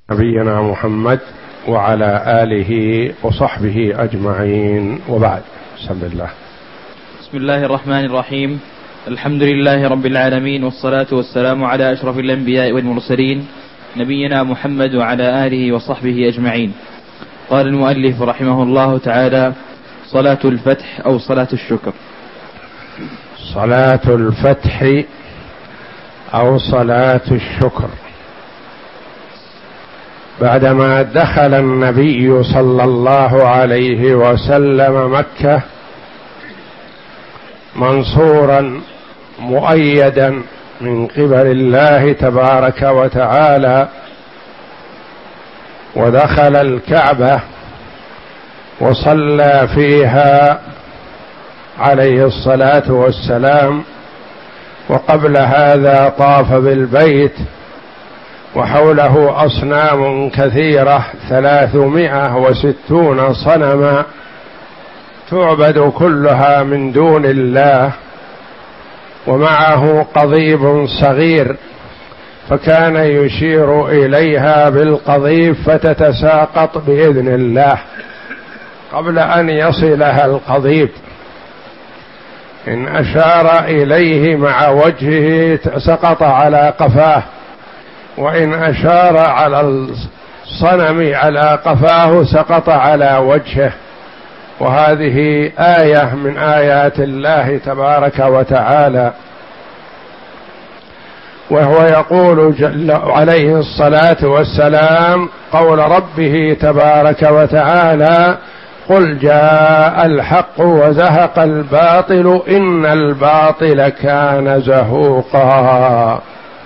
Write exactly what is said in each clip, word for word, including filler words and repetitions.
نبينا محمد وعلى آله وصحبه أجمعين، وبعد. بسم الله. بسم الله الرحمن الرحيم. الحمد لله رب العالمين، والصلاة والسلام على أشرف الأنبياء والمرسلين نبينا محمد وعلى آله وصحبه أجمعين. قال المؤلف رحمه الله تعالى: صلاة الفتح أو صلاة الشكر. صلاة الفتح أو صلاة الشكر. بعدما دخل النبي صلى الله عليه وسلم مكة منصورا مؤيدا من قبل الله تبارك وتعالى، ودخل الكعبة وصلى فيها عليه الصلاة والسلام، وقبل هذا طاف بالبيت وحوله أصنام كثيرة ثلاثمائة وستون صنما تعبد كلها من دون الله، ومعه قضيب صغير فكان يشير إليها بالقضيب فتتساقط بإذن الله قبل أن يصلها القضيب. إن أشار إليه مع وجهه سقط على قفاه، وإن أشار على الصنم على قفاه سقط على وجهه. وهذه آية من آيات الله تبارك وتعالى. وهو يقول جل عليه الصلاة والسلام قول ربه تبارك وتعالى: قل جاء الحق وزهق الباطل إن الباطل كان زهوقا.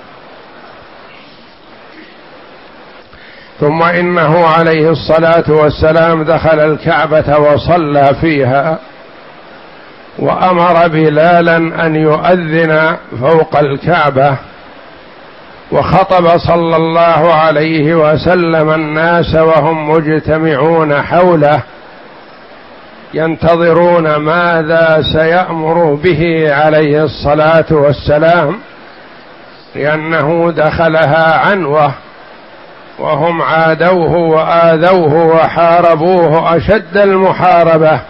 ثم إنه عليه الصلاة والسلام دخل الكعبة وصلى فيها، وأمر بلالا أن يؤذن فوق الكعبة، وخطب صلى الله عليه وسلم الناس وهم مجتمعون حوله ينتظرون ماذا سيأمر به عليه الصلاة والسلام، لأنه دخلها عنوة وهم عادوه وآذوه وحاربوه أشد المحاربة.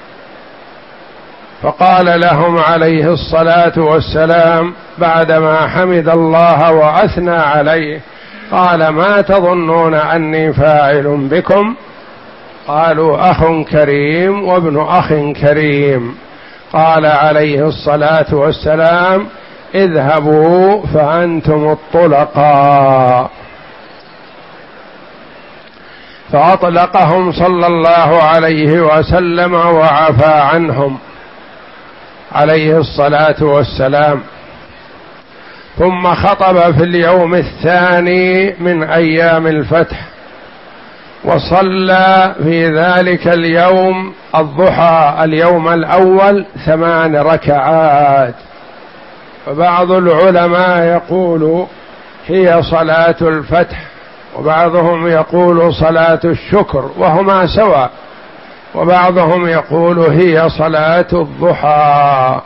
فقال لهم عليه الصلاة والسلام بعدما حمد الله وأثنى عليه، قال: ما تظنون أني فاعل بكم؟ قالوا: أخ كريم وابن أخ كريم. قال عليه الصلاة والسلام: اذهبوا فأنتم الطلقاء. فأطلقهم صلى الله عليه وسلم وعفى عنهم عليه الصلاة والسلام. ثم خطب في اليوم الثاني من أيام الفتح، وصلى في ذلك اليوم الضحى اليوم الأول ثمان ركعات. فبعض العلماء يقول هي صلاة الفتح، وبعضهم يقول صلاة الشكر، وهما سواء، وبعضهم يقول هي صلاة الضحى.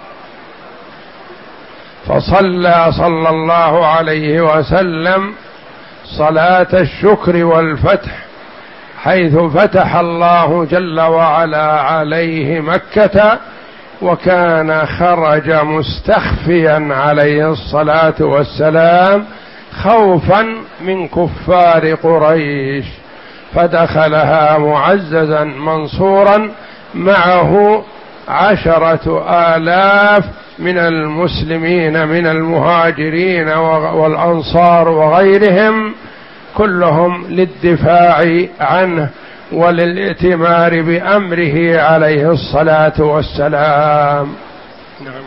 فصلى صلى الله عليه وسلم صلاة الشكر والفتح، حيث فتح الله جل وعلا عليه مكة، وكان خرج مستخفيا عليه الصلاة والسلام خوفا من كفار قريش، فدخلها معززا منصورا معه عشرة آلاف من المسلمين من المهاجرين والأنصار وغيرهم، كلهم للدفاع عنه وللائتمار بأمره عليه الصلاة والسلام. نعم.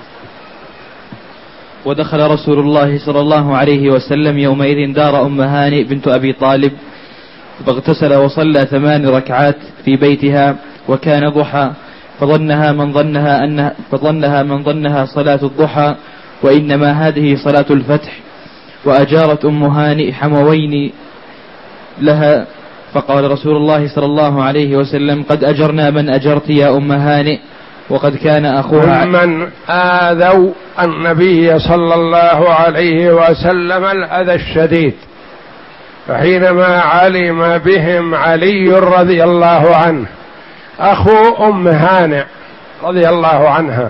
ودخل رسول الله صلى الله عليه وسلم يومئذ دار أم هانئ بنت أبي طالب، فاغتسل وصلى ثمان ركعات في بيتها، وكان ضحى، فظنها من ظنها أنها فظنها من ظنها صلاة الضحى، وإنما هذه صلاة الفتح. وأجارت أم هانئ حموين لها، فقال رسول الله صلى الله عليه وسلم: قد أجرنا من أجرت يا أم هانئ، وقد كان أخوها من آذوا النبي صلى الله عليه وسلم الأذى الشديد، فحينما علم بهم علي رضي الله عنه أخو أم هانئ رضي الله عنها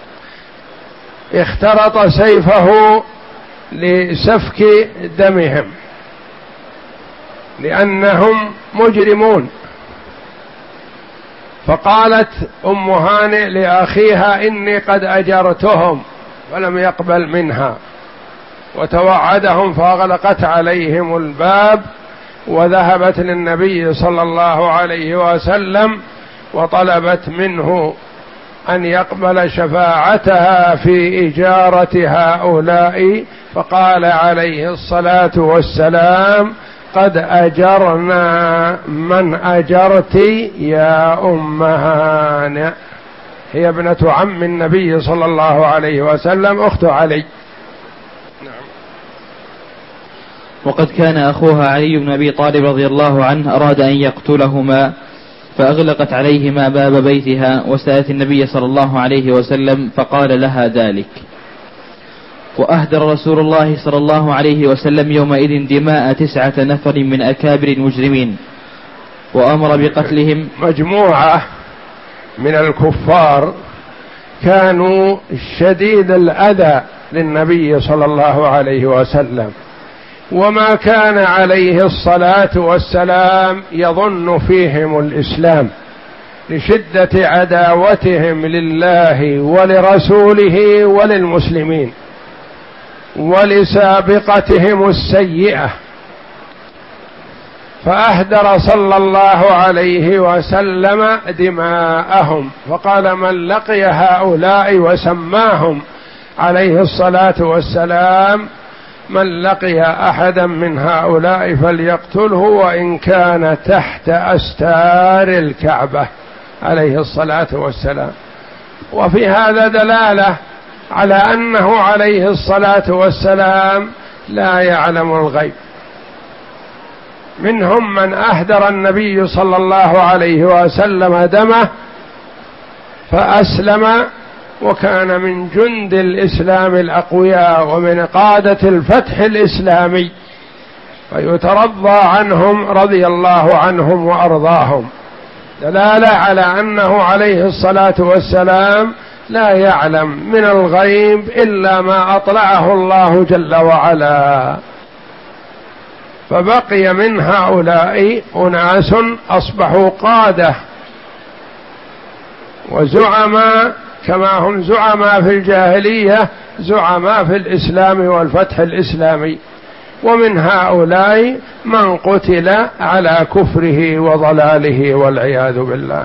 اخترط سيفه لسفك دمهم لأنهم مجرمون، فقالت أم هانئ لأخيها إني قد أجرتهم، ولم يقبل منها وتوعدهم، فأغلقت عليهم الباب وذهبت للنبي صلى الله عليه وسلم وطلبت منه أن يقبل شفاعتها في إجارة هؤلاء، فقال عليه الصلاة والسلام قد أجرنا من أجرت يا أم هانئ، هي ابنة عم النبي صلى الله عليه وسلم أخت علي. نعم. وقد كان أخوها علي بن أبي طالب رضي الله عنه أراد أن يقتلهما فأغلقت عليهما باب بيتها، وسألت النبي صلى الله عليه وسلم فقال لها ذلك. وأهدر رسول الله صلى الله عليه وسلم يومئذ دماء تسعة نفر من أكابر المجرمين وأمر بقتلهم. مجموعة من الكفار كانوا شديد الأذى للنبي صلى الله عليه وسلم، وما كان عليه الصلاة والسلام يظن فيهم الإسلام لشدة عداوتهم لله ولرسوله وللمسلمين ولسابقتهم السيئة، فأهدر صلى الله عليه وسلم دماءهم، فقال من لقي هؤلاء وسماهم عليه الصلاة والسلام من لقي أحدا من هؤلاء فليقتله وإن كان تحت أستار الكعبة عليه الصلاة والسلام. وفي هذا دلالة على أنه عليه الصلاة والسلام لا يعلم الغيب. منهم من أهدر النبي صلى الله عليه وسلم دمه فأسلم وكان من جند الإسلام الأقوياء ومن قادة الفتح الإسلامي، فيترضى عنهم رضي الله عنهم وأرضاهم، دلالة على أنه عليه الصلاة والسلام لا يعلم من الغيب إلا ما أطلعه الله جل وعلا. فبقي من هؤلاء أناس أصبحوا قادة وزعماء كما هم زعماء في الجاهلية زعماء في الإسلام والفتح الإسلامي، ومن هؤلاء من قتل على كفره وضلاله والعياذ بالله.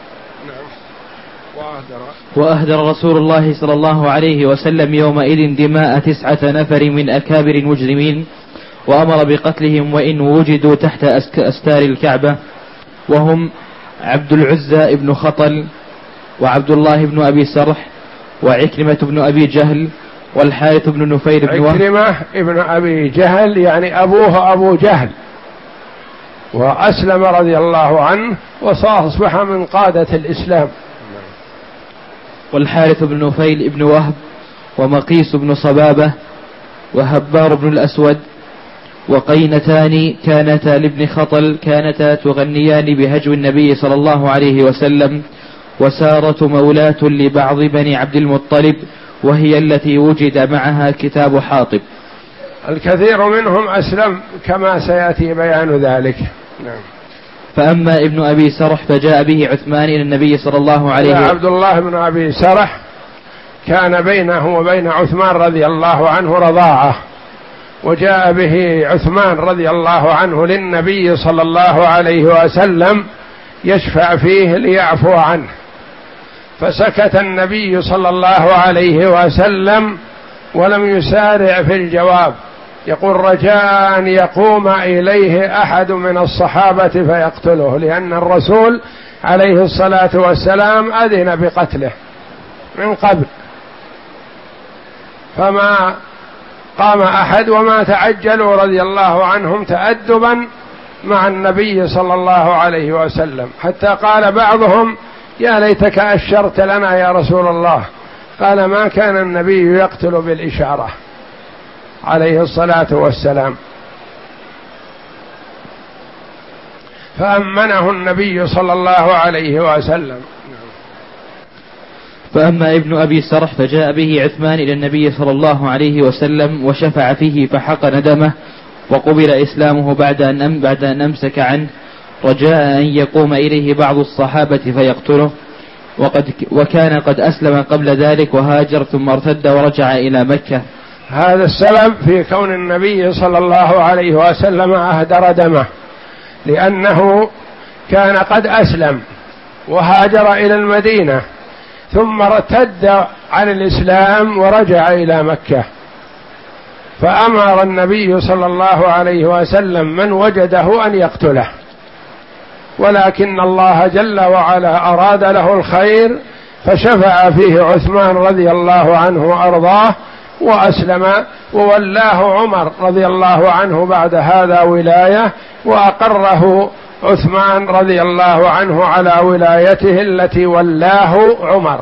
وأهدر رسول الله صلى الله عليه وسلم يومئذ دماء تسعة نفر من أكابر المجرمين وأمر بقتلهم وإن وجدوا تحت أستار الكعبة، وهم عبد العزى ابن خطل وعبد الله بن أبي سرح وعكرمة بن أبي جهل والحارث بن نفير بن وهب. عكرمة ابن أبي جهل يعني أبوه أبو جهل، وأسلم رضي الله عنه وأصبح من قادة الإسلام. والحارث بن نفيل بن وهب ومقيس بن صبابة وهبار بن الأسود وقينتان كانتا لابن خطل كانتا تغنيان بهجو النبي صلى الله عليه وسلم، وسارة مولاة لبعض بني عبد المطلب وهي التي وجد معها كتاب حاطب. الكثير منهم أسلم كما سيأتي بيان ذلك. نعم. فأما ابن أبي سرح فجاء به عثمان إلى النبي صلى الله عليه وسلم. عبد الله بن أبي سرح كان بينه وبين عثمان رضي الله عنه رضاعة، وجاء به عثمان رضي الله عنه للنبي صلى الله عليه وسلم يشفع فيه ليعفو عنه، فسكت النبي صلى الله عليه وسلم ولم يسارع في الجواب، يقول رجاء أن يقوم إليه أحد من الصحابة فيقتله، لأن الرسول عليه الصلاة والسلام أذن بقتله من قبل، فما قام أحد وما تعجلوا رضي الله عنهم تأدبا مع النبي صلى الله عليه وسلم، حتى قال بعضهم يا ليتك أشرت لنا يا رسول الله، قال ما كان النبي يقتل بالإشارة عليه الصلاة والسلام. فأمنه النبي صلى الله عليه وسلم. فأما ابن أبي سرح فجاء به عثمان إلى النبي صلى الله عليه وسلم وشفع فيه فحقن دمه، وقبل إسلامه بعد أن, بعد أن أمسك عنه، رجاء أن يقوم إليه بعض الصحابة فيقتله، وقد وكان قد أسلم قبل ذلك وهاجر ثم ارتد ورجع إلى مكة. هذا السبب في كون النبي صلى الله عليه وسلم أهدر دمه، لأنه كان قد أسلم وهاجر إلى المدينة ثم ارتد عن الإسلام ورجع إلى مكة، فأمر النبي صلى الله عليه وسلم من وجده أن يقتله، ولكن الله جل وعلا أراد له الخير فشفع فيه عثمان رضي الله عنه وأرضاه وأسلم، وولاه عمر رضي الله عنه بعد هذا ولاية، وأقره عثمان رضي الله عنه على ولايته التي ولاه عمر.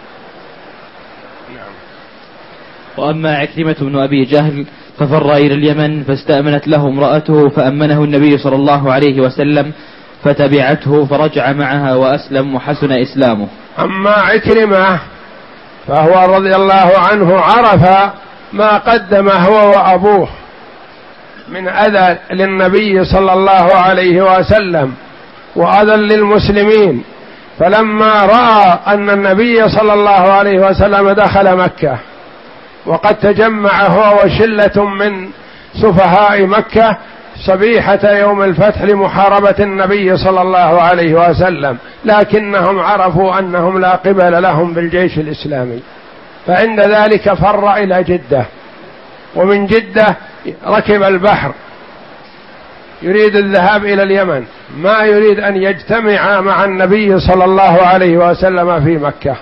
وأما عكرمة بن أبي جهل ففر إلى اليمن فاستأمنت له امرأته فأمنه النبي صلى الله عليه وسلم فتبعته فرجع معها وأسلم وحسن إسلامه. أما عكرمة فهو رضي الله عنه عرف ما قدم هو وأبوه من أذى للنبي صلى الله عليه وسلم وأذى للمسلمين، فلما رأى أن النبي صلى الله عليه وسلم دخل مكة وقد تجمع هو وشلة من سفهاء مكة صبيحة يوم الفتح لمحاربة النبي صلى الله عليه وسلم، لكنهم عرفوا أنهم لا قبل لهم بالجيش الإسلامي، فعند ذلك فر إلى جدة، ومن جدة ركب البحر يريد الذهاب إلى اليمن، ما يريد أن يجتمع مع النبي صلى الله عليه وسلم في مكة.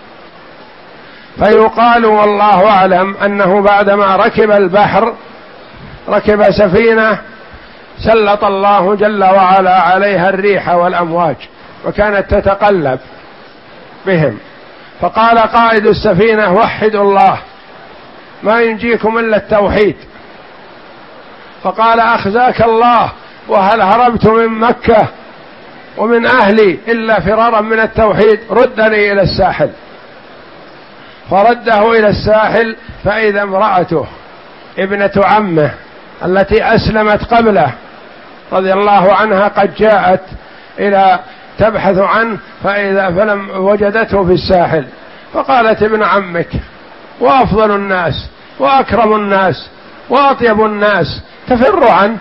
فيقال والله أعلم أنه بعدما ركب البحر ركب سفينة سلط الله جل وعلا عليها الريح والأمواج وكانت تتقلب بهم، فقال قائد السفينة وحدوا الله ما ينجيكم إلا التوحيد، فقال أخزاك الله وهل هربت من مكة ومن أهلي إلا فرارا من التوحيد، ردني إلى الساحل. فرده إلى الساحل فإذا امرأته ابنة عمه التي أسلمت قبله رضي الله عنها قد جاءت إلى تبحث عنه، فإذا فلم وجدته في الساحل، فقالت ابن عمك وأفضل الناس وأكرم الناس وأطيب الناس تفر عنه،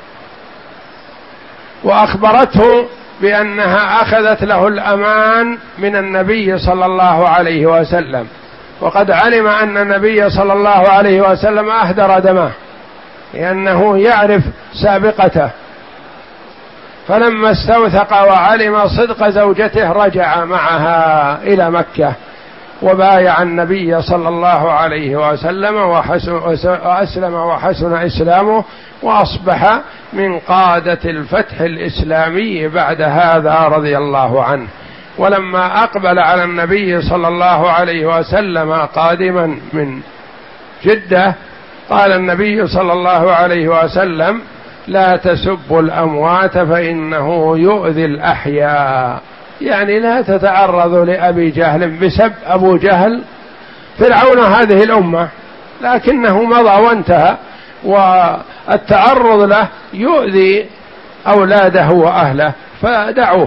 وأخبرته بأنها أخذت له الأمان من النبي صلى الله عليه وسلم، وقد علم أن النبي صلى الله عليه وسلم أهدر دمه لأنه يعرف سابقته، فلما استوثق وعلم صدق زوجته رجع معها إلى مكة وبايع النبي صلى الله عليه وسلم وأسلم وحسن إسلامه، وأصبح من قادة الفتح الإسلامي بعد هذا رضي الله عنه. ولما أقبل على النبي صلى الله عليه وسلم قادما من جدة قال النبي صلى الله عليه وسلم لا تسبوا الأموات فإنه يؤذي الأحياء، يعني لا تتعرضوا لأبي جهل بسب أبو جهل فرعون هذه الأمة، لكنه مضى وانتهى، والتعرض له يؤذي أولاده وأهله فدعوه.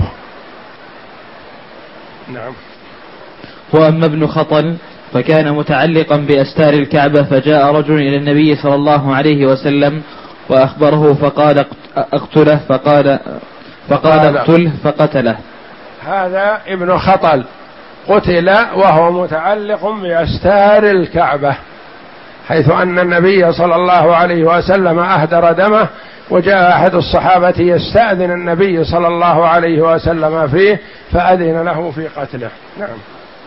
نعم. وأما ابن خطل فكان متعلقا بأستار الكعبة، فجاء رجل إلى النبي صلى الله عليه وسلم وأخبره فقال اقتله، فقال فقال اقتله فقتله. هذا ابن خطل قتل وهو متعلق بأستار الكعبة، حيث أن النبي صلى الله عليه وسلم أهدر دمه، وجاء أحد الصحابة يستأذن النبي صلى الله عليه وسلم فيه فأذن له في قتله. نعم.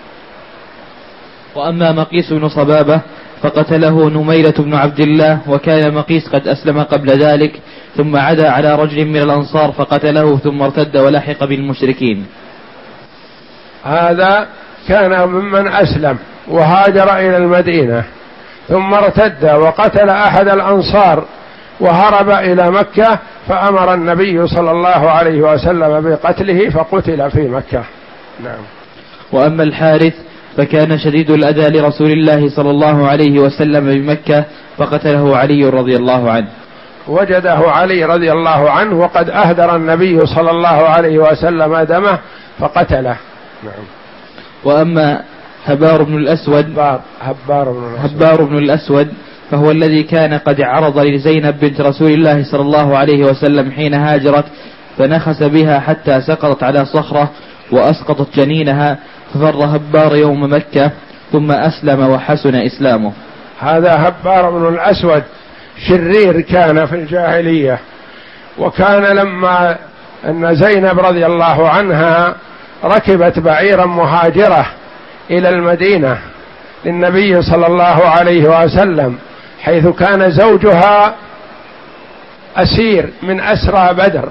وأما مقيس بن صبابة فقتله نميرة بن عبد الله، وكان مقيس قد أسلم قبل ذلك، ثم عدا على رجل من الأنصار فقتله ثم ارتد ولحق بالمشركين. هذا كان ممن أسلم وهاجر إلى المدينة ثم ارتد وقتل أحد الأنصار وهرب إلى مكة، فأمر النبي صلى الله عليه وسلم بقتله فقتل في مكة. نعم. وأما الحارث فكان شديد الأذى لرسول الله صلى الله عليه وسلم بمكة فقتله علي رضي الله عنه. وجده علي رضي الله عنه وقد أهدر النبي صلى الله عليه وسلم دمه فقتله. نعم. وأما هبار بن الأسود هبار, هبار, بن الأسود هبار بن الأسود فهو الذي كان قد عرض لزينب بنت رسول الله صلى الله عليه وسلم حين هاجرت فنخس بها حتى سقطت على صخرة وأسقطت جنينها، ففر هبار يوم مكة ثم أسلم وحسن إسلامه. هذا هبار بن الأسود شرير كان في الجاهلية، وكان لما أن زينب رضي الله عنها ركبت بعيرا مهاجرة إلى المدينة للنبي صلى الله عليه وسلم، حيث كان زوجها أسير من أسرى بدر،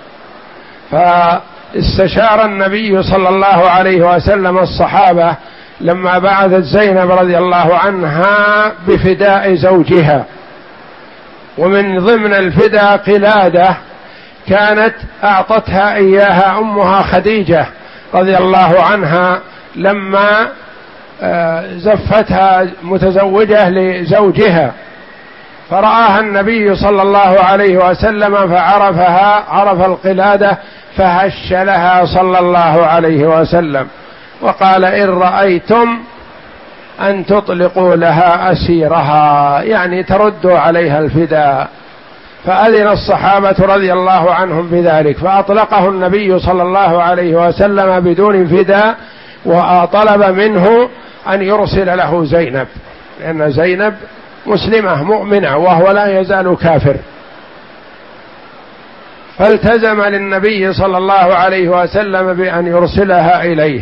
فاستشار النبي صلى الله عليه وسلم الصحابة لما بعثت زينب رضي الله عنها بفداء زوجها، ومن ضمن الفداء قلادة كانت أعطتها إياها أمها خديجة رضي الله عنها لما زفتها متزوجة لزوجها، فرآها النبي صلى الله عليه وسلم فعرفها، عرف القلادة فهش لها صلى الله عليه وسلم وقال: إن رأيتم أن تطلقوا لها أسيرها، يعني تردوا عليها الفداء. فأذن الصحابة رضي الله عنهم بذلك، فأطلقه النبي صلى الله عليه وسلم بدون فداء، وطلب منه أن يرسل له زينب، لأن زينب مسلمة مؤمنة وهو لا يزال كافر. فالتزم للنبي صلى الله عليه وسلم بأن يرسلها إليه،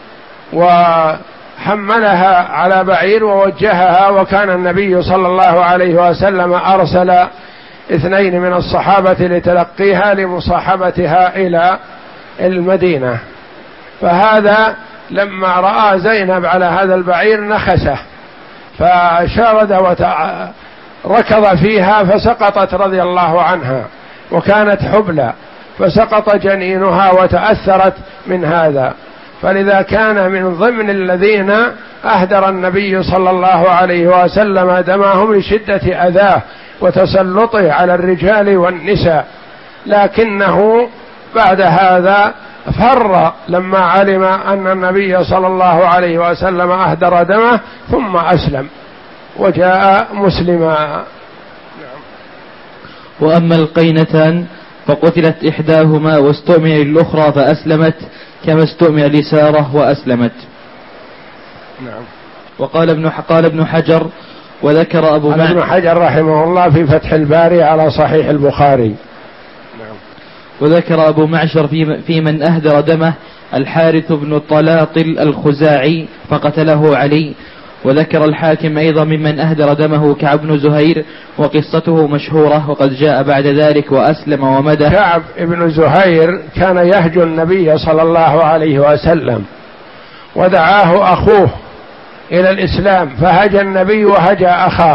وحملها على بعير ووجهها، وكان النبي صلى الله عليه وسلم أرسل اثنين من الصحابة لتلقيها لمصاحبتها إلى المدينة. فهذا لما رأى زينب على هذا البعير نخسه، فشارد وركض فيها فسقطت رضي الله عنها، وكانت حبلى فسقط جنينها وتأثرت من هذا. فلذا كان من ضمن الذين أهدر النبي صلى الله عليه وسلم دمهم لشدة أذاه وتسلطه على الرجال والنساء، لكنه بعد هذا فر لما علم أن النبي صلى الله عليه وسلم أهدر دمه ثم أسلم وجاء مسلما. وأما القينتان فقتلت إحداهما واستؤمن الأخرى فأسلمت، كما استؤمن لسارة وأسلمت. نعم. وقال ابن قال ابن حجر وذكر أبو معشر ابن حجر رحمه الله في فتح الباري على صحيح البخاري. نعم. وذكر أبو معشر في, في من أهدر دمه الحارث بن طلاطل الخزاعي فقتله علي. وذكر الحاكم أيضا ممن أهدر دمه كعب بن زهير، وقصته مشهورة وقد جاء بعد ذلك وأسلم ومدى. كعب بن زهير كان يهجو النبي صلى الله عليه وسلم، ودعاه أخوه إلى الإسلام، فهجى النبي وهجى أخاه،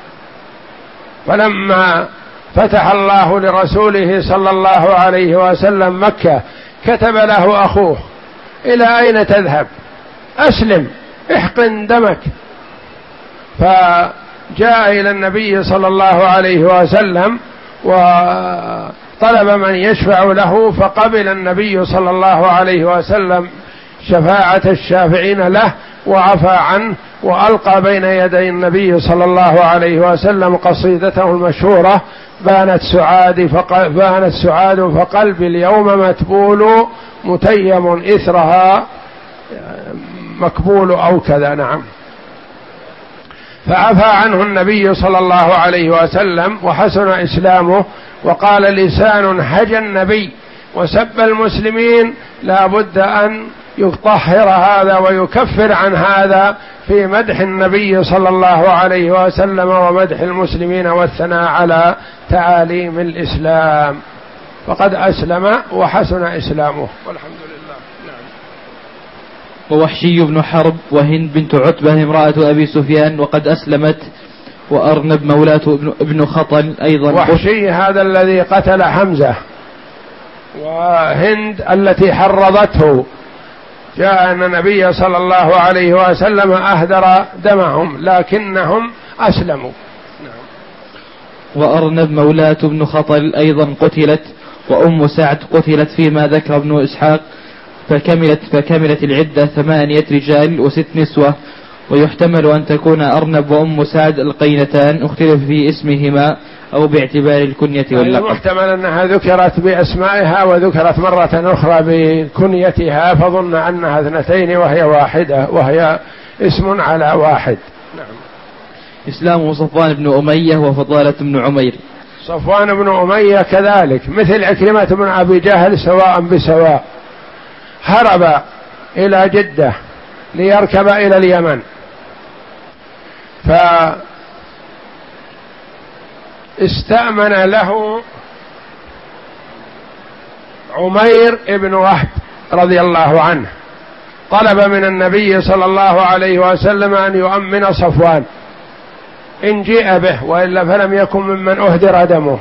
فلما فتح الله لرسوله صلى الله عليه وسلم مكة كتب له أخوه: إلى أين تذهب؟ أسلم احقن دمك. فجاء إلى النبي صلى الله عليه وسلم وطلب من يشفع له، فقبل النبي صلى الله عليه وسلم شفاعة الشافعين له وعفى عنه، وألقى بين يدي النبي صلى الله عليه وسلم قصيدته المشهورة: بانت سعادي فق... بانت سعاد فقلبي اليوم متبول متيم إثرها مقبول أو كذا. نعم. فعفى عنه النبي صلى الله عليه وسلم وحسن إسلامه، وقال: لسان هجى النبي وسب المسلمين لا بد أن يطهر هذا ويكفر عن هذا في مدح النبي صلى الله عليه وسلم ومدح المسلمين والثناء على تعاليم الإسلام، فقد أسلم وحسن إسلامه والحمد لله. نعم. ووحشي بن حرب وهند بنت عتبة امرأة أبي سفيان وقد أسلمت، وأرنب مولاة ابن خطل أيضا. وحشي هذا الذي قتل حمزة، وهند التي حرضته، جاء أن النبي صلى الله عليه وسلم أهدر دمهم لكنهم أسلموا. وأرنب مولاة ابن خطل أيضا قتلت، وأم سعد قتلت فيما ذكر ابن إسحاق، فكملت, فكملت العدة ثمانية رجال وست نسوة. ويحتمل أن تكون أرنب وأم سعد القينتان، اختلف في اسمهما أو باعتبار الكنية واللقب. يحتمل أنها ذكرت بأسمائها وذكرت مرة أخرى بكنيتها، فظن أنها اثنتين وهي واحدة، وهي اسم على واحد. نعم. إسلام صفوان بن أمية وفضالة بن عمير. صفوان بن أمية كذلك مثل عكرمة بن أبي جهل سواء بسواء، هرب إلى جدة ليركب إلى اليمن، فاستأمن له عمير بن وهب رضي الله عنه، طلب من النبي صلى الله عليه وسلم أن يؤمن صفوان إن جيء به، وإلا فلم يكن ممن أهدر دمه.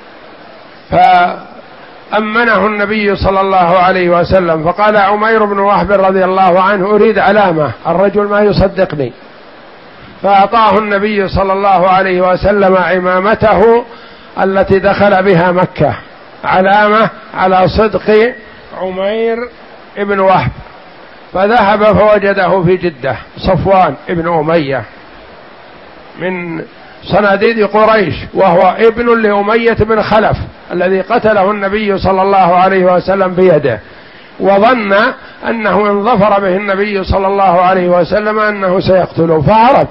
فأمنه النبي صلى الله عليه وسلم، فقال عمير بن وهب رضي الله عنه أريد علامة، الرجل ما يصدقني، فأعطاه النبي صلى الله عليه وسلم عمامته التي دخل بها مكة، علامة على صدق عمير بن وهب. فذهب فوجده في جدة صفوان بن أمية من صناديد قريش، وهو ابن لأمية بن خلف الذي قتله النبي صلى الله عليه وسلم بيده، وظن أنه إن ظفر به النبي صلى الله عليه وسلم أنه سيقتله، فهرب.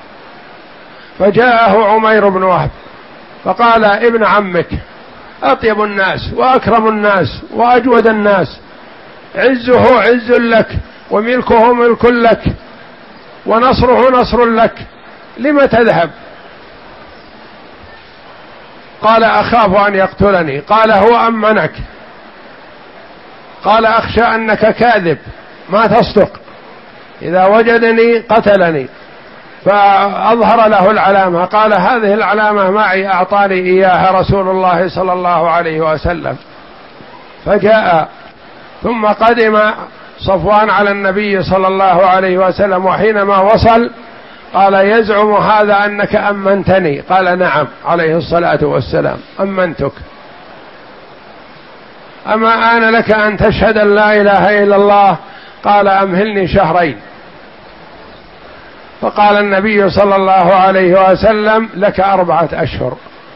فجاءه عمير بن وهب فقال ابن عمك أطيب الناس وأكرم الناس وأجود الناس، عزه عز لك وملكه ملك لك ونصره نصر لك، لم تذهب؟ قال أخاف أن يقتلني. قال هو أمنك. قال أخشى أنك كاذب ما تصدق، إذا وجدني قتلني. فأظهر له العلامة، قال هذه العلامة معي أعطاني إياها رسول الله صلى الله عليه وسلم. فجاء ثم قدم صفوان على النبي صلى الله عليه وسلم، وحينما وصل قال يزعم هذا أنك أمنتني؟ قال نعم عليه الصلاة والسلام أمنتك. أما آن لك أن تشهد أن لا إله إلا الله؟ قال أمهلني شهرين. فقال النبي صلى الله عليه وسلم لك أربعة أشهر.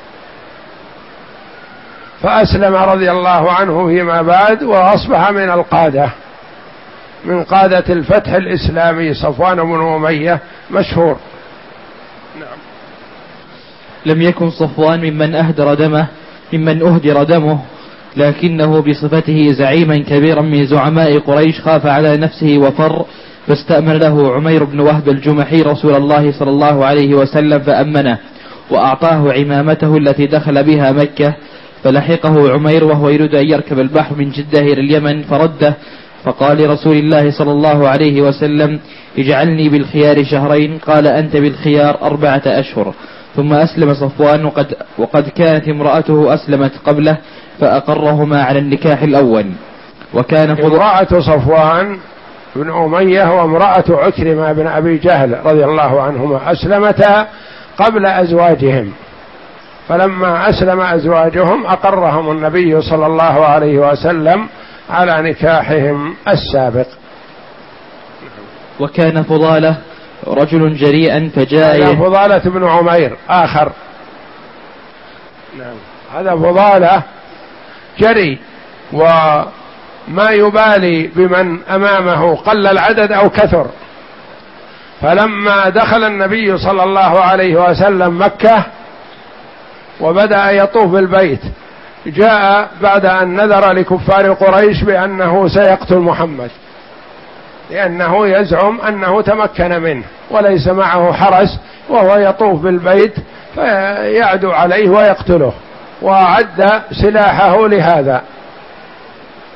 فأسلم رضي الله عنه فيما بعد، وأصبح من القادة، من قادة الفتح الإسلامي صفوان بن أمية مشهور. نعم. لم يكن صفوان ممن أهدر دمه ممن أهدر دمه، لكنه بصفته زعيما كبيرا من زعماء قريش خاف على نفسه وفر، فاستأمن له عمير بن وهب الجمحي رسول الله صلى الله عليه وسلم فأمنه، وأعطاه عمامته التي دخل بها مكة. فلحقه عمير وهو يريد أن يركب البحر من جدة إلى اليمن فرده، فقال لرسول الله صلى الله عليه وسلم اجعلني بالخيار شهرين. قال أنت بالخيار أربعة أشهر. ثم أسلم صفوان، وقد, وقد كانت امرأته أسلمت قبله، فأقرهما على النكاح الأول. وكان امرأة صفوان بن أمية وامرأة عكرمة بن أبي جهل رضي الله عنهما أسلمتا قبل أزواجهم، فلما أسلم أزواجهم أقرهم النبي صلى الله عليه وسلم على نكاحهم السابق. وكان فضالة رجل جريئا فجاء. فضالة بن عمير آخر. نعم. هذا فضالة جري وما يبالي بمن أمامه قل العدد أو كثر. فلما دخل النبي صلى الله عليه وسلم مكة وبدأ يطوف بالبيت، جاء بعد أن نذر لكفار قريش بأنه سيقتل محمد، لأنه يزعم أنه تمكن منه وليس معه حرس، وهو يطوف بالبيت فيعدو عليه ويقتله، وأعد سلاحه لهذا.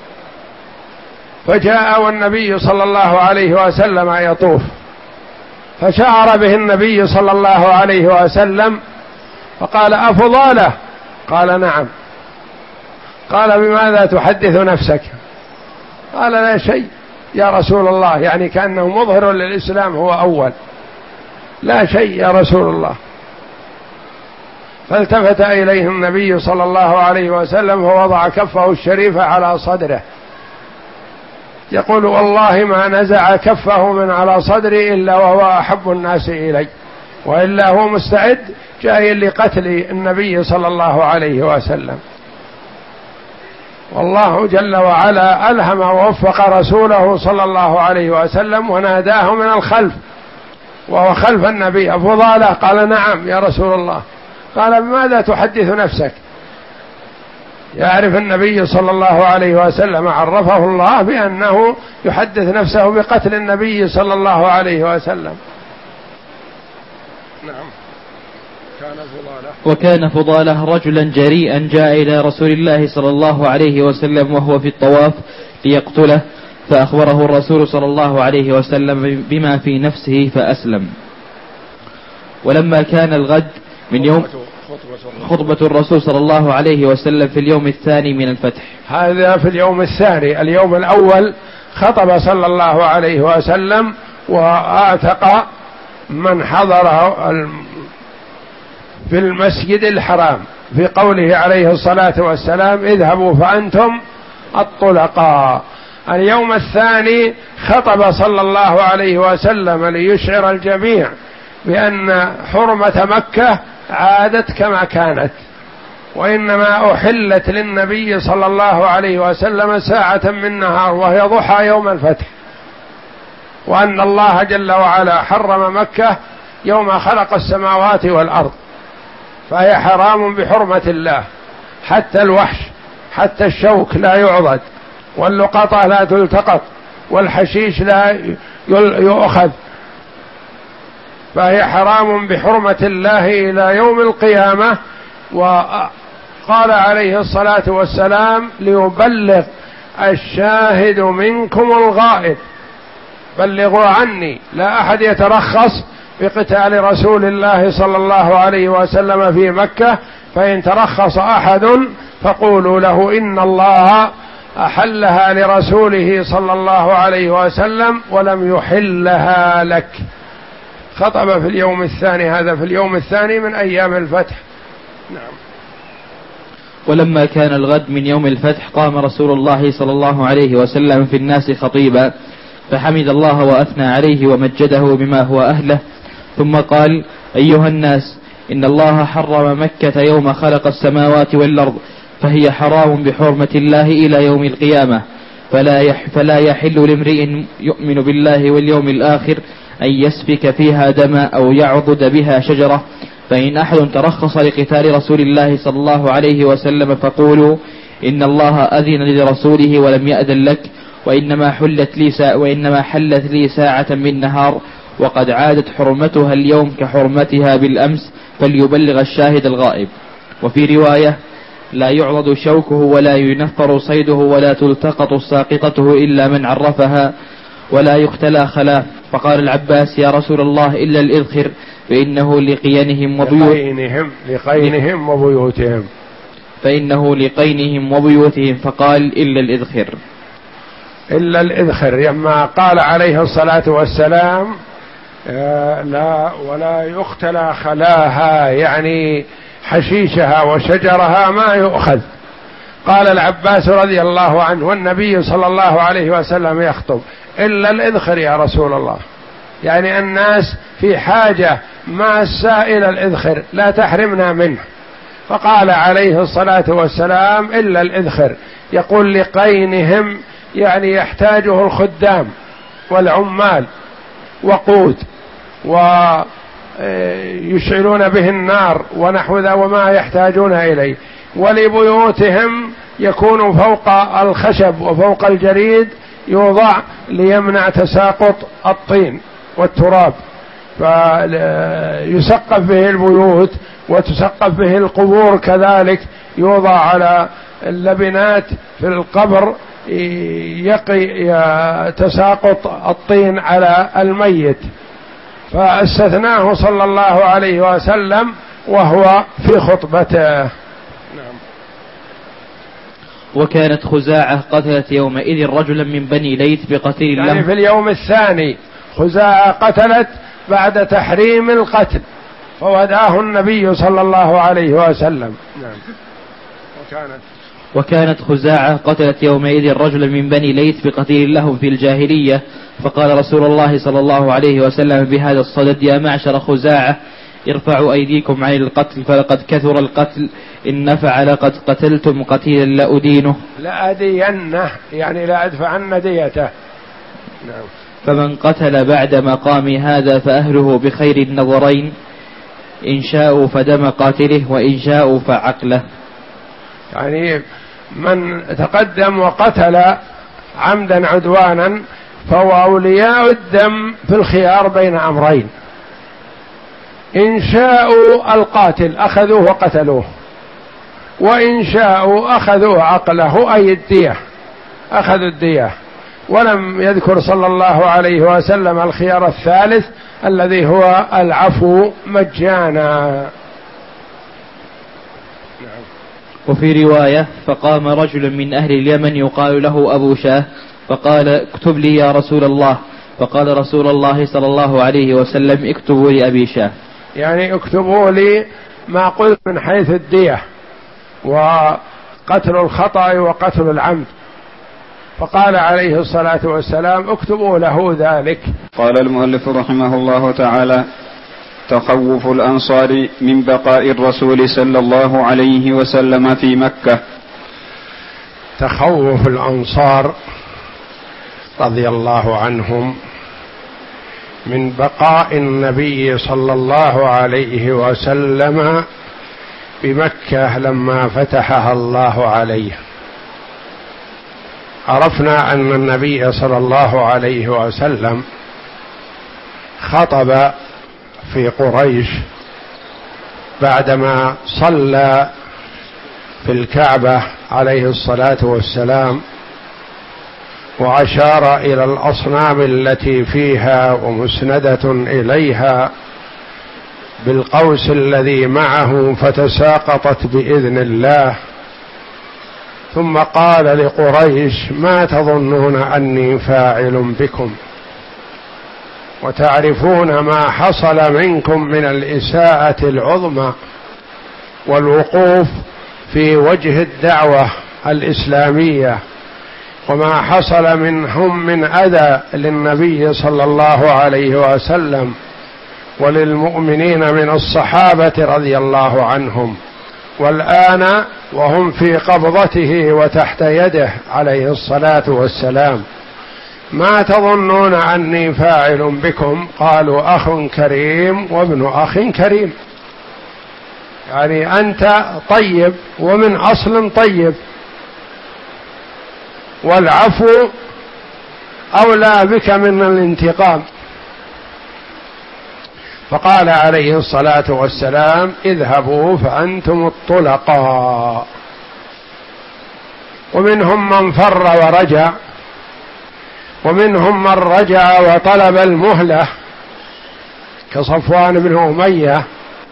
فجاء والنبي صلى الله عليه وسلم يطوف، فشعر به النبي صلى الله عليه وسلم فقال: أفضاله؟ قال: نعم. قال: بماذا تحدث نفسك؟ قال: لا شيء يا رسول الله، يعني كأنه مظهر للإسلام هو أول. لا شيء يا رسول الله. فالتفت إليه النبي صلى الله عليه وسلم ووضع كفه الشريفة على صدره، يقول: والله ما نزع كفه من على صدري إلا وهو أحب الناس إلي، وإلا هو مستعد جاي لقتل النبي صلى الله عليه وسلم. والله جل وعلا ألهم ووفق رسوله صلى الله عليه وسلم وناداه من الخلف وهو خلف النبي: أفضاله؟ قال: نعم يا رسول الله. قال: بماذا تحدث نفسك؟ يعرف النبي صلى الله عليه وسلم، عرفه الله بأنه يحدث نفسه بقتل النبي صلى الله عليه وسلم. نعم. كان فضالة وكان فضالة رجلا جريئا جاء إلى رسول الله صلى الله عليه وسلم وهو في الطواف ليقتله، فأخبره الرسول صلى الله عليه وسلم بما في نفسه فأسلم. ولما كان الغد من يوم خطبة الرسول صلى الله عليه وسلم في اليوم الثاني من الفتح. هذا في اليوم الثاني. اليوم الأول خطب صلى الله عليه وسلم وآتق من حضره في المسجد الحرام في قوله عليه الصلاة والسلام: اذهبوا فأنتم الطلقاء. اليوم الثاني خطب صلى الله عليه وسلم ليشعر الجميع بأن حرمة مكة عادت كما كانت، وإنما أحلت للنبي صلى الله عليه وسلم ساعة من نهار وهي ضحى يوم الفتح، وأن الله جل وعلا حرم مكة يوم خلق السماوات والأرض، فهي حرام بحرمة الله، حتى الوحش حتى الشوك لا يعضد، واللقطة لا تلتقط، والحشيش لا يؤخذ، فهي حرام بحرمة الله إلى يوم القيامة. وقال عليه الصلاة والسلام: ليبلغ الشاهد منكم الغائب، بلغوا عني. لا أحد يترخص بقتال رسول الله صلى الله عليه وسلم في مكة، فإن ترخص أحد فقولوا له إن الله أحلها لرسوله صلى الله عليه وسلم ولم يحلها لك. خطب في اليوم الثاني، هذا في اليوم الثاني من أيام الفتح. نعم. ولما كان الغد من يوم الفتح قام رسول الله صلى الله عليه وسلم في الناس خطيبا، فحمد الله وأثنى عليه ومجده بما هو أهله، ثم قال: أيها الناس، إن الله حرم مكة يوم خلق السماوات والأرض، فهي حرام بحرمة الله إلى يوم القيامة، فلا, يح فلا يحل لامرئ يؤمن بالله واليوم الآخر أن يسفك فيها دما أو يعضد بها شجرة. فإن أحد ترخص لقتال رسول الله صلى الله عليه وسلم فقولوا إن الله أذن لرسوله ولم يأذن لك، وإنما حلت لي ساعة وإنما حلت لي ساعة من نهار، وقد عادت حرمتها اليوم كحرمتها بالأمس، فليبلغ الشاهد الغائب. وفي رواية: لا يعضد شوكه ولا ينفر صيده ولا تلتقط ساقطته إلا من عرفها ولا يختلى خلاه. فقال العباس: يا رسول الله إلا الإذخر فإنه لقينهم وبيوتهم لقينهم وبيوتهم فإنه لقينهم وبيوتهم فقال: إلا الإذخر. إلا الإذخر، لما قال عليه الصلاة والسلام: لا ولا يختلى خلاها، يعني حشيشها وشجرها ما يؤخذ. قال العباس رضي الله عنه والنبي صلى الله عليه وسلم يخطب: إلا الإذخر يا رسول الله، يعني الناس في حاجة ما السائل الإذخر لا تحرمنا منه. فقال عليه الصلاة والسلام: إلا الإذخر، يقول لقينهم، يعني يحتاجه الخدام والعمال وقود ويشعلون به النار ونحو ذا وما يحتاجون إليه، ولبيوتهم يكون فوق الخشب وفوق الجريد يوضع ليمنع تساقط الطين والتراب، فيسقف به البيوت وتسقف به القبور، كذلك يوضع على اللبنات في القبر يقي تساقط الطين على الميت، فاستثناه صلى الله عليه وسلم وهو في خطبته. نعم. وكانت خزاعة قتلت يومئذ رجلا من بني ليث بقتيل له، يعني في اليوم الثاني خزاعة قتلت بعد تحريم القتل فوداه النبي صلى الله عليه وسلم. نعم. وكانت وكانت خزاعة قتلت يومئذ رجلا من بني ليث بقتيل له في الجاهلية، فقال رسول الله صلى الله عليه وسلم بهذا الصدد: يا معشر خزاعة ارفعوا أيديكم عن القتل فلقد كثر القتل، إن نفع لقد قتلتم قتيلا لأدينه لأدينه، يعني لا أدفعن ديته. نعم. فمن قتل بعد مقام هذا فأهله بخير النظرين، إن شاءوا فدم قاتله وإن شاءوا فعقله. يعني من تقدم وقتل عمدا عدوانا فهو أولياء الدم في الخيار بين أمرين: إن شاءوا القاتل أخذوه وقتلوه، وإن شاءوا أخذوا عقله أي الدية، أخذوا الدية. ولم يذكر صلى الله عليه وسلم الخيار الثالث الذي هو العفو مجانا. وفي رواية: فقام رجل من أهل اليمن يقال له أبو شاه فقال: اكتب لي يا رسول الله. فقال رسول الله صلى الله عليه وسلم: اكتبوا لأبي شاه، يعني اكتبوا لي ما قلت من حيث الدية وقتل الخطأ وقتل العمد. فقال عليه الصلاة والسلام: اكتبوا له ذلك. قال المؤلف رحمه الله تعالى: تخوف الأنصار من بقاء الرسول صلى الله عليه وسلم في مكة. تخوف الأنصار رضي الله عنهم من بقاء النبي صلى الله عليه وسلم بمكة لما فتحها الله عليه. عرفنا أن النبي صلى الله عليه وسلم خطب في قريش بعدما صلى في الكعبة عليه الصلاة والسلام، وأشار إلى الأصنام التي فيها ومسندة إليها بالقوس الذي معه فتساقطت بإذن الله، ثم قال لقريش: ما تظنون أني فاعل بكم؟ وتعرفون ما حصل منكم من الإساءة العظمى والوقوف في وجه الدعوة الإسلامية، وما حصل منهم من أذى للنبي صلى الله عليه وسلم وللمؤمنين من الصحابة رضي الله عنهم، والآن وهم في قبضته وتحت يده عليه الصلاة والسلام. ما تظنون أني فاعل بكم؟ قالوا: أخ كريم وابن أخ كريم، يعني أنت طيب ومن أصل طيب، والعفو أولى بك من الانتقام. فقال عليه الصلاة والسلام: اذهبوا فأنتم الطلقاء. ومنهم من فر ورجع، ومنهم من رجع وطلب المهلة كصفوان بن أمية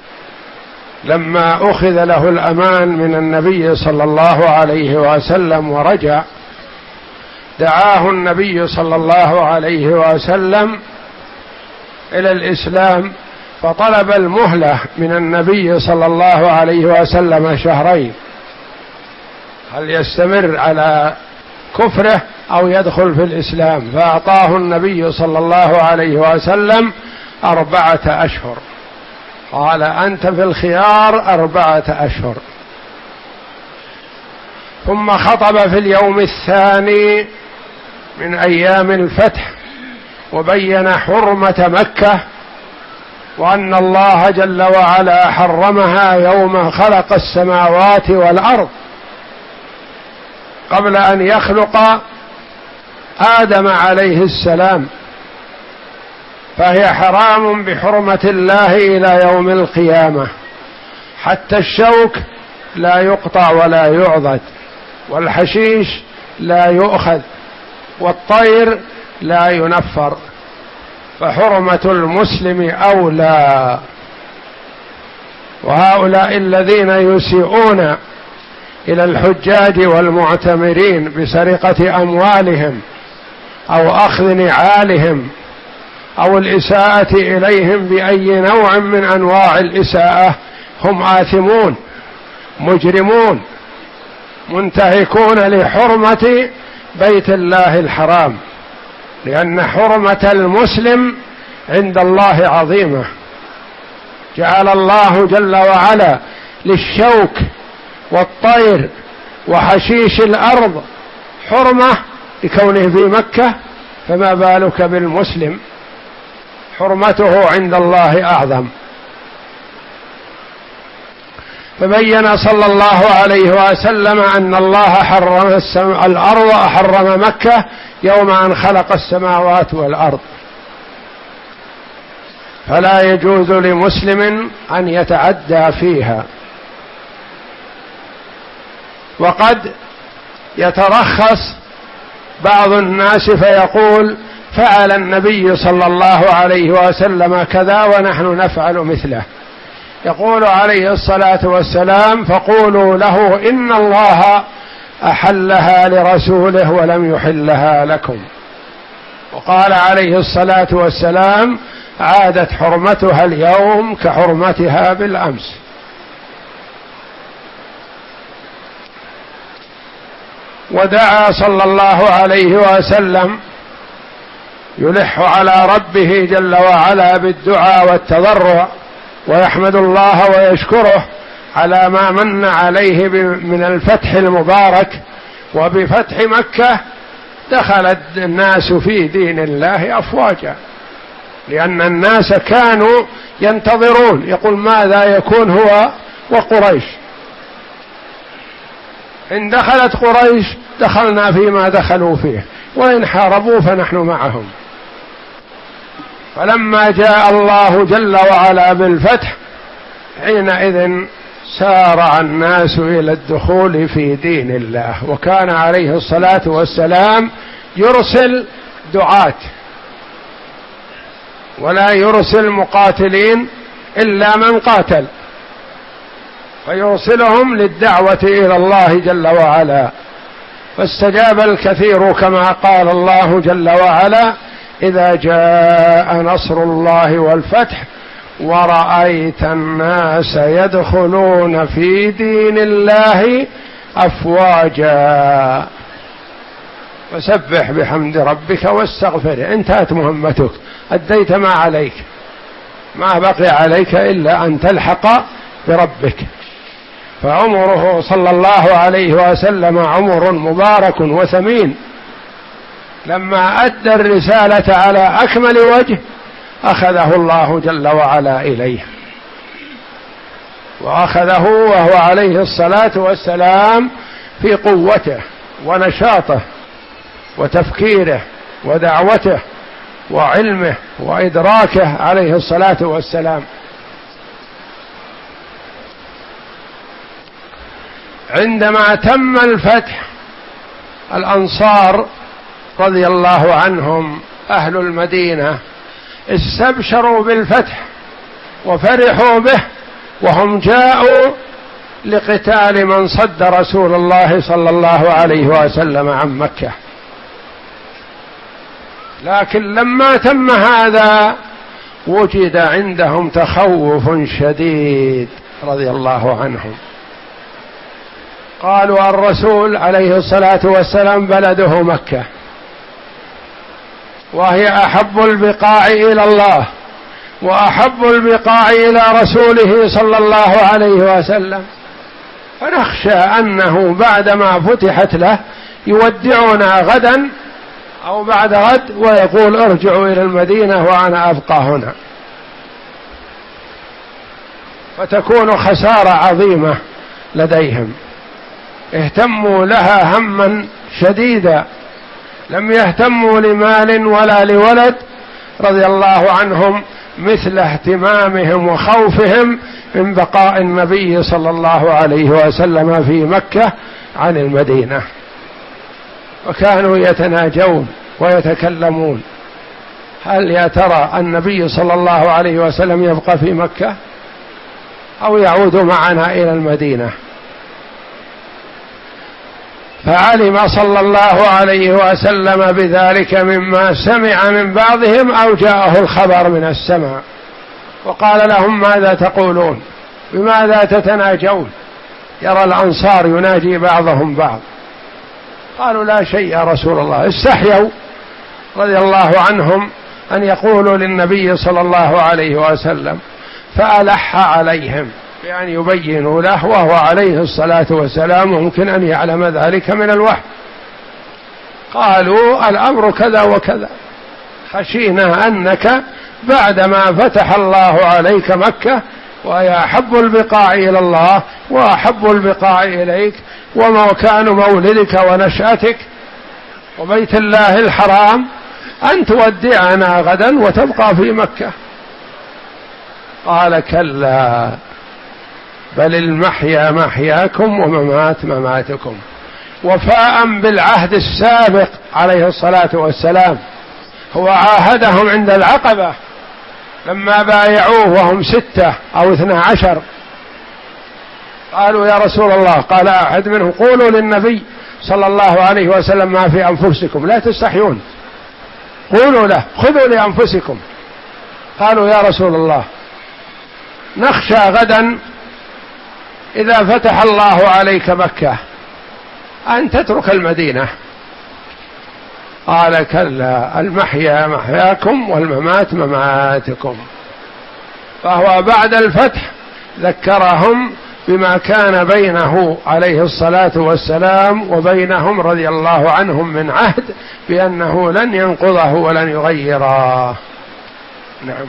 لما أخذ له الأمان من النبي صلى الله عليه وسلم ورجع، دعاه النبي صلى الله عليه وسلم إلى الإسلام فطلب المهلة من النبي صلى الله عليه وسلم شهرين، هل يستمر على كفره أو يدخل في الإسلام؟ فأعطاه النبي صلى الله عليه وسلم أربعة أشهر، قال: أنت في الخيار أربعة أشهر. ثم خطب في اليوم الثاني من أيام الفتح وبين حرمة مكة، وأن الله جل وعلا حرمها يوم خلق السماوات والأرض قبل أن يخلق آدم عليه السلام، فهي حرام بحرمة الله إلى يوم القيامة، حتى الشوك لا يقطع ولا يعضد، والحشيش لا يؤخذ، والطير لا ينفر. فحرمة المسلم أولى. وهؤلاء الذين يسيئون إلى الحجاج والمعتمرين بسرقة أموالهم أو أخذ نعالهم أو الإساءة إليهم بأي نوع من أنواع الإساءة هم آثمون مجرمون منتهكون لحرمة بيت الله الحرام، لأن حرمة المسلم عند الله عظيمة. جعل الله جل وعلا للشوك والطير وحشيش الأرض حرمة لكونه في مكة، فما بالك بالمسلم؟ حرمته عند الله أعظم. فبين صلى الله عليه وسلم أن الله حرم الأرض حرم مكة يوم أن خلق السماوات والأرض، فلا يجوز لمسلم أن يتعدى فيها. وقد يترخص بعض الناس فيقول فعل النبي صلى الله عليه وسلم كذا ونحن نفعل مثله. يقول عليه الصلاة والسلام فقولوا له إن الله أحلها لرسوله ولم يحلها لكم. وقال عليه الصلاة والسلام عادت حرمتها اليوم كحرمتها بالأمس. ودعا صلى الله عليه وسلم يلح على ربه جل وعلا بالدعاء والتضرع، ويحمد الله ويشكره على ما من عليه من الفتح المبارك. وبفتح مكة دخل الناس في دين الله أفواجا، لأن الناس كانوا ينتظرون، يقول ماذا يكون هو وقريش. إن دخلت قريش دخلنا فيما دخلوا فيه، وإن حاربوا فنحن معهم. فلما جاء الله جل وعلا بالفتح حينئذ سارع الناس إلى الدخول في دين الله. وكان عليه الصلاة والسلام يرسل دعاة ولا يرسل مقاتلين إلا من قاتل، فيرسلهم للدعوة إلى الله جل وعلا. فاستجاب الكثير كما قال الله جل وعلا إذا جاء نصر الله والفتح ورأيت الناس يدخلون في دين الله أفواجا فسبح بحمد ربك واستغفره. انتهت مهمتك، أديت ما عليك، ما بقي عليك إلا أن تلحق بربك. فعمره صلى الله عليه وسلم عمر مبارك وثمين، لما أدى الرسالة على أكمل وجه أخذه الله جل وعلا إليه، وأخذه وهو عليه الصلاة والسلام في قوته ونشاطه وتفكيره ودعوته وعلمه وإدراكه عليه الصلاة والسلام. عندما تم الفتح الأنصار رضي الله عنهم أهل المدينة استبشروا بالفتح وفرحوا به، وهم جاءوا لقتال من صد رسول الله صلى الله عليه وسلم عن مكة. لكن لما تم هذا وجد عندهم تخوف شديد رضي الله عنهم. قالوا الرسول عليه الصلاة والسلام بلده مكة، وهي أحب البقاع إلى الله وأحب البقاع إلى رسوله صلى الله عليه وسلم، فنخشى أنه بعدما فتحت له يودعنا غدا أو بعد غد ويقول ارجعوا إلى المدينة وأنا أبقى هنا، فتكون خسارة عظيمة لديهم. اهتموا لها هما شديدا، لم يهتموا لمال ولا لولد رضي الله عنهم مثل اهتمامهم وخوفهم من بقاء النبي صلى الله عليه وسلم في مكة عن المدينة. وكانوا يتناجون ويتكلمون هل يا ترى النبي صلى الله عليه وسلم يبقى في مكة أو يعود معنا إلى المدينة؟ فعلم صلى الله عليه وسلم بذلك مما سمع من بعضهم أو جاءه الخبر من السماء، وقال لهم: ماذا تقولون؟ بماذا تتناجون؟ يرى الأنصار يناجي بعضهم بعض. قالوا: لا شيء يا رسول الله. استحيوا رضي الله عنهم أن يقولوا للنبي صلى الله عليه وسلم، فألح عليهم بأن يبينوا له، وهو عليه الصلاة والسلام ممكن أن يعلم ذلك من الوحي. قالوا: الأمر كذا وكذا، خشينا أنك بعدما فتح الله عليك مكة، وهي أحب البقاع إلى الله وأحب البقاع إليك ومكان مولدك ونشأتك وبيت الله الحرام، أن تودعنا غدا وتبقى في مكة. قال: كلا، بل المحيا محياكم وممات مماتكم، وفاء بالعهد السابق عليه الصلاة والسلام. هو عاهدهم عند العقبة لما بايعوه وهم ستة أو اثنى عشر، قالوا: يا رسول الله، قال أحد منهم: قولوا للنبي صلى الله عليه وسلم ما في أنفسكم، لا تستحيون، قولوا له، خذوا لأنفسكم. قالوا: يا رسول الله، نخشى غدا إذا فتح الله عليك مكة أن تترك المدينة. قال: كلا، المحيا محياكم والممات مماتكم. فهو بعد الفتح ذكرهم بما كان بينه عليه الصلاة والسلام وبينهم رضي الله عنهم من عهد، بأنه لن ينقضه ولن يغيره. نعم.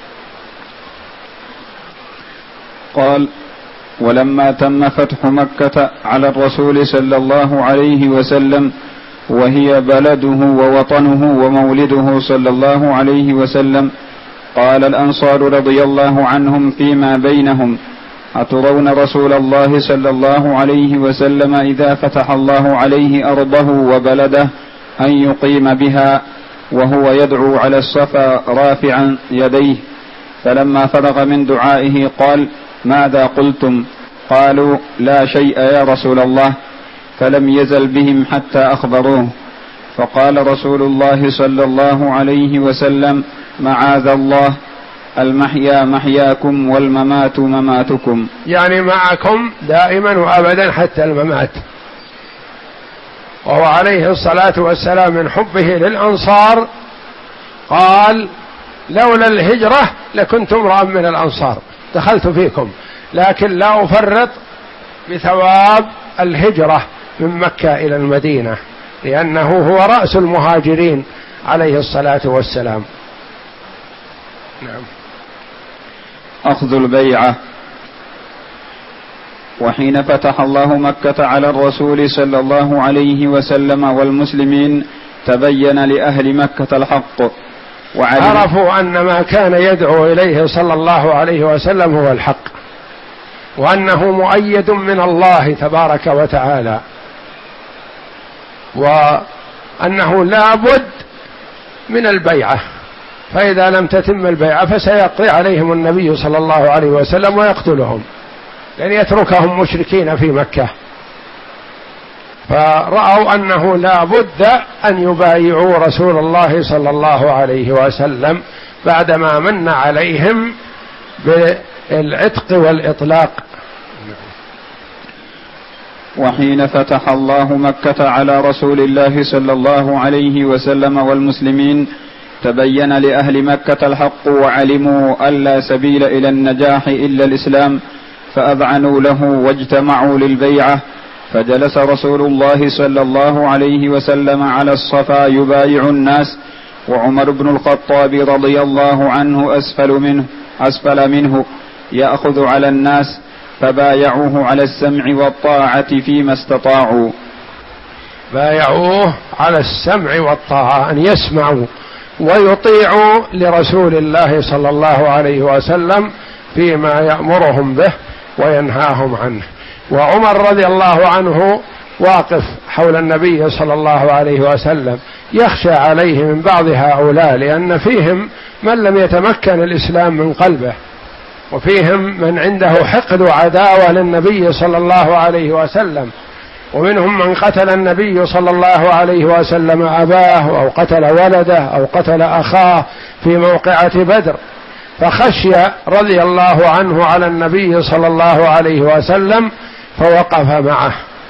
قال: ولما تم فتح مكة على الرسول صلى الله عليه وسلم، وهي بلده ووطنه ومولده صلى الله عليه وسلم، قال الأنصار رضي الله عنهم فيما بينهم: أترون رسول الله صلى الله عليه وسلم إذا فتح الله عليه أرضه وبلده أن يقيم بها، وهو يدعو على الصفا رافعا يديه؟ فلما فرغ من دعائه قال: ماذا قلتم؟ قالوا: لا شيء يا رسول الله. فلم يزل بهم حتى أخبروه، فقال رسول الله صلى الله عليه وسلم: معاذ الله، المحيا محياكم والممات مماتكم. يعني معكم دائما وأبدا حتى الممات. وهو عليه الصلاة والسلام من حبه للأنصار قال: لولا الهجرة لكنت امرأ من الأنصار، دخلت فيكم، لكن لا أفرط بثواب الهجرة من مكة إلى المدينة، لأنه هو رأس المهاجرين عليه الصلاة والسلام. نعم. أخذ البيعة. وحين فتح الله مكة على الرسول صلى الله عليه وسلم والمسلمين، تبين لأهل مكة الحق، عرفوا أن ما كان يدعو إليه صلى الله عليه وسلم هو الحق، وأنه مؤيد من الله تبارك وتعالى، وأنه لا بد من البيعة، فإذا لم تتم البيعة فسيقضي عليهم النبي صلى الله عليه وسلم ويقتلهم، لأن يتركهم مشركين في مكة. فرأوا أنه لا بد أن يبايعوا رسول الله صلى الله عليه وسلم بعدما من عليهم بالعتق والإطلاق. وحين فتح الله مكة على رسول الله صلى الله عليه وسلم والمسلمين، تبين لأهل مكة الحق، وعلموا أن لا سبيل إلى النجاح إلا الإسلام، فأذعنوا له واجتمعوا للبيعة. فجلس رسول الله صلى الله عليه وسلم على الصفا يبايع الناس، وعمر بن الخطاب رضي الله عنه أسفل منه أسفل منه يأخذ على الناس، فبايعوه على السمع والطاعة فيما استطاعوا. بايعوه على السمع والطاعة، أن يسمعوا ويطيعوا لرسول الله صلى الله عليه وسلم فيما يأمرهم به وينهاهم عنه. وعمر رضي الله عنه واقف حول النبي صلى الله عليه وسلم يخشى عليه من بعض هؤلاء، لأن فيهم من لم يتمكن الإسلام من قلبه، وفيهم من عنده حقد وعداوة للنبي صلى الله عليه وسلم، ومنهم من قتل النبي صلى الله عليه وسلم أباه أو قتل ولده أو قتل أخاه في موقعة بدر، فخشي رضي الله عنه على النبي صلى الله عليه وسلم فوقف معه.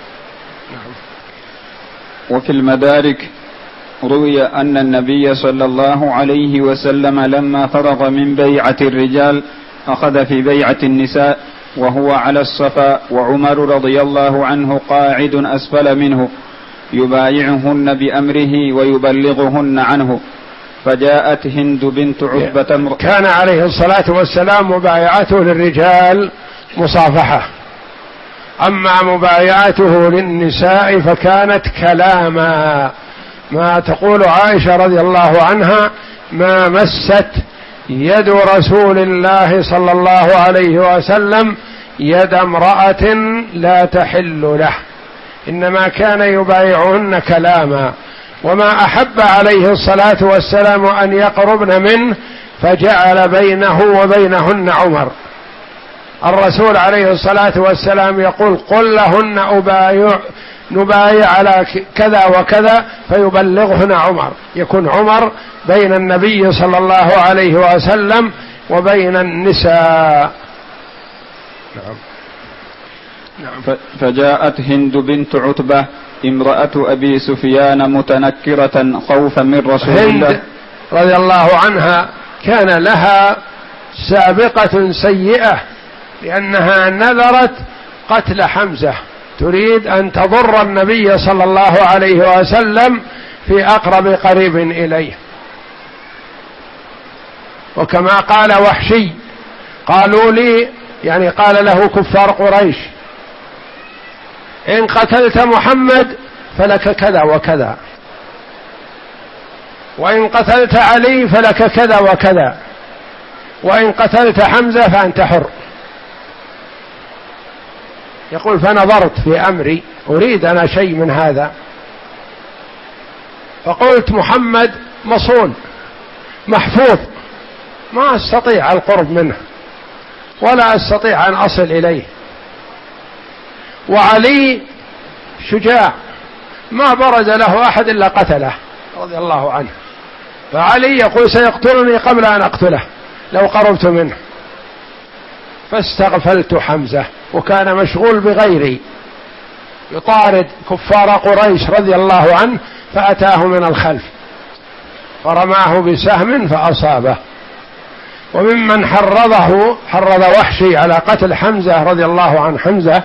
وفي المدارك روي أن النبي صلى الله عليه وسلم لما فرغ من بيعة الرجال أخذ في بيعة النساء وهو على الصفا، وعمر رضي الله عنه قاعد أسفل منه يبايعهن بأمره ويبلغهن عنه، فجاءت هند بنت عتبة. كان عليه الصلاة والسلام مبايعته للرجال مصافحة، أما مبايعته للنساء فكانت كلاما، ما تقول عائشة رضي الله عنها: ما مست يد رسول الله صلى الله عليه وسلم يد امرأة لا تحل له، إنما كان يبايعهن كلاما، وما أحب عليه الصلاة والسلام أن يقربن منه فجعل بينه وبينهن عمر. الرسول عليه الصلاة والسلام يقول: قل لهن أبايع نبايع على كذا وكذا، فيبلغهن عمر، يكون عمر بين النبي صلى الله عليه وسلم وبين النساء. نعم. نعم. فجاءت هند بنت عتبة امرأة أبي سفيان متنكرة خوفا من رسول الله. هند رضي الله عنها كان لها سابقة سيئة، لأنها نذرت قتل حمزة، تريد أن تضر النبي صلى الله عليه وسلم في أقرب قريب إليه. وكما قال وحشي: قالوا لي، يعني قال له كفار قريش: إن قتلت محمد فلك كذا وكذا، وإن قتلت علي فلك كذا وكذا، وإن قتلت حمزة فأنت حر. يقول: فنظرت في أمري أريد أنا شيء من هذا، فقلت: محمد مصون محفوظ، ما أستطيع القرب منه ولا أستطيع أن أصل إليه، وعلي شجاع ما برز له أحد إلا قتله رضي الله عنه، فعلي يقول: سيقتلني قبل أن أقتله لو قربت منه. فاستغفلت حمزة، وكان مشغول بغيري يطارد كفار قريش رضي الله عنه، فأتاه من الخلف فرماه بسهم فأصابه. وممن حرضه حرض وحشي على قتل حمزة رضي الله عن حمزة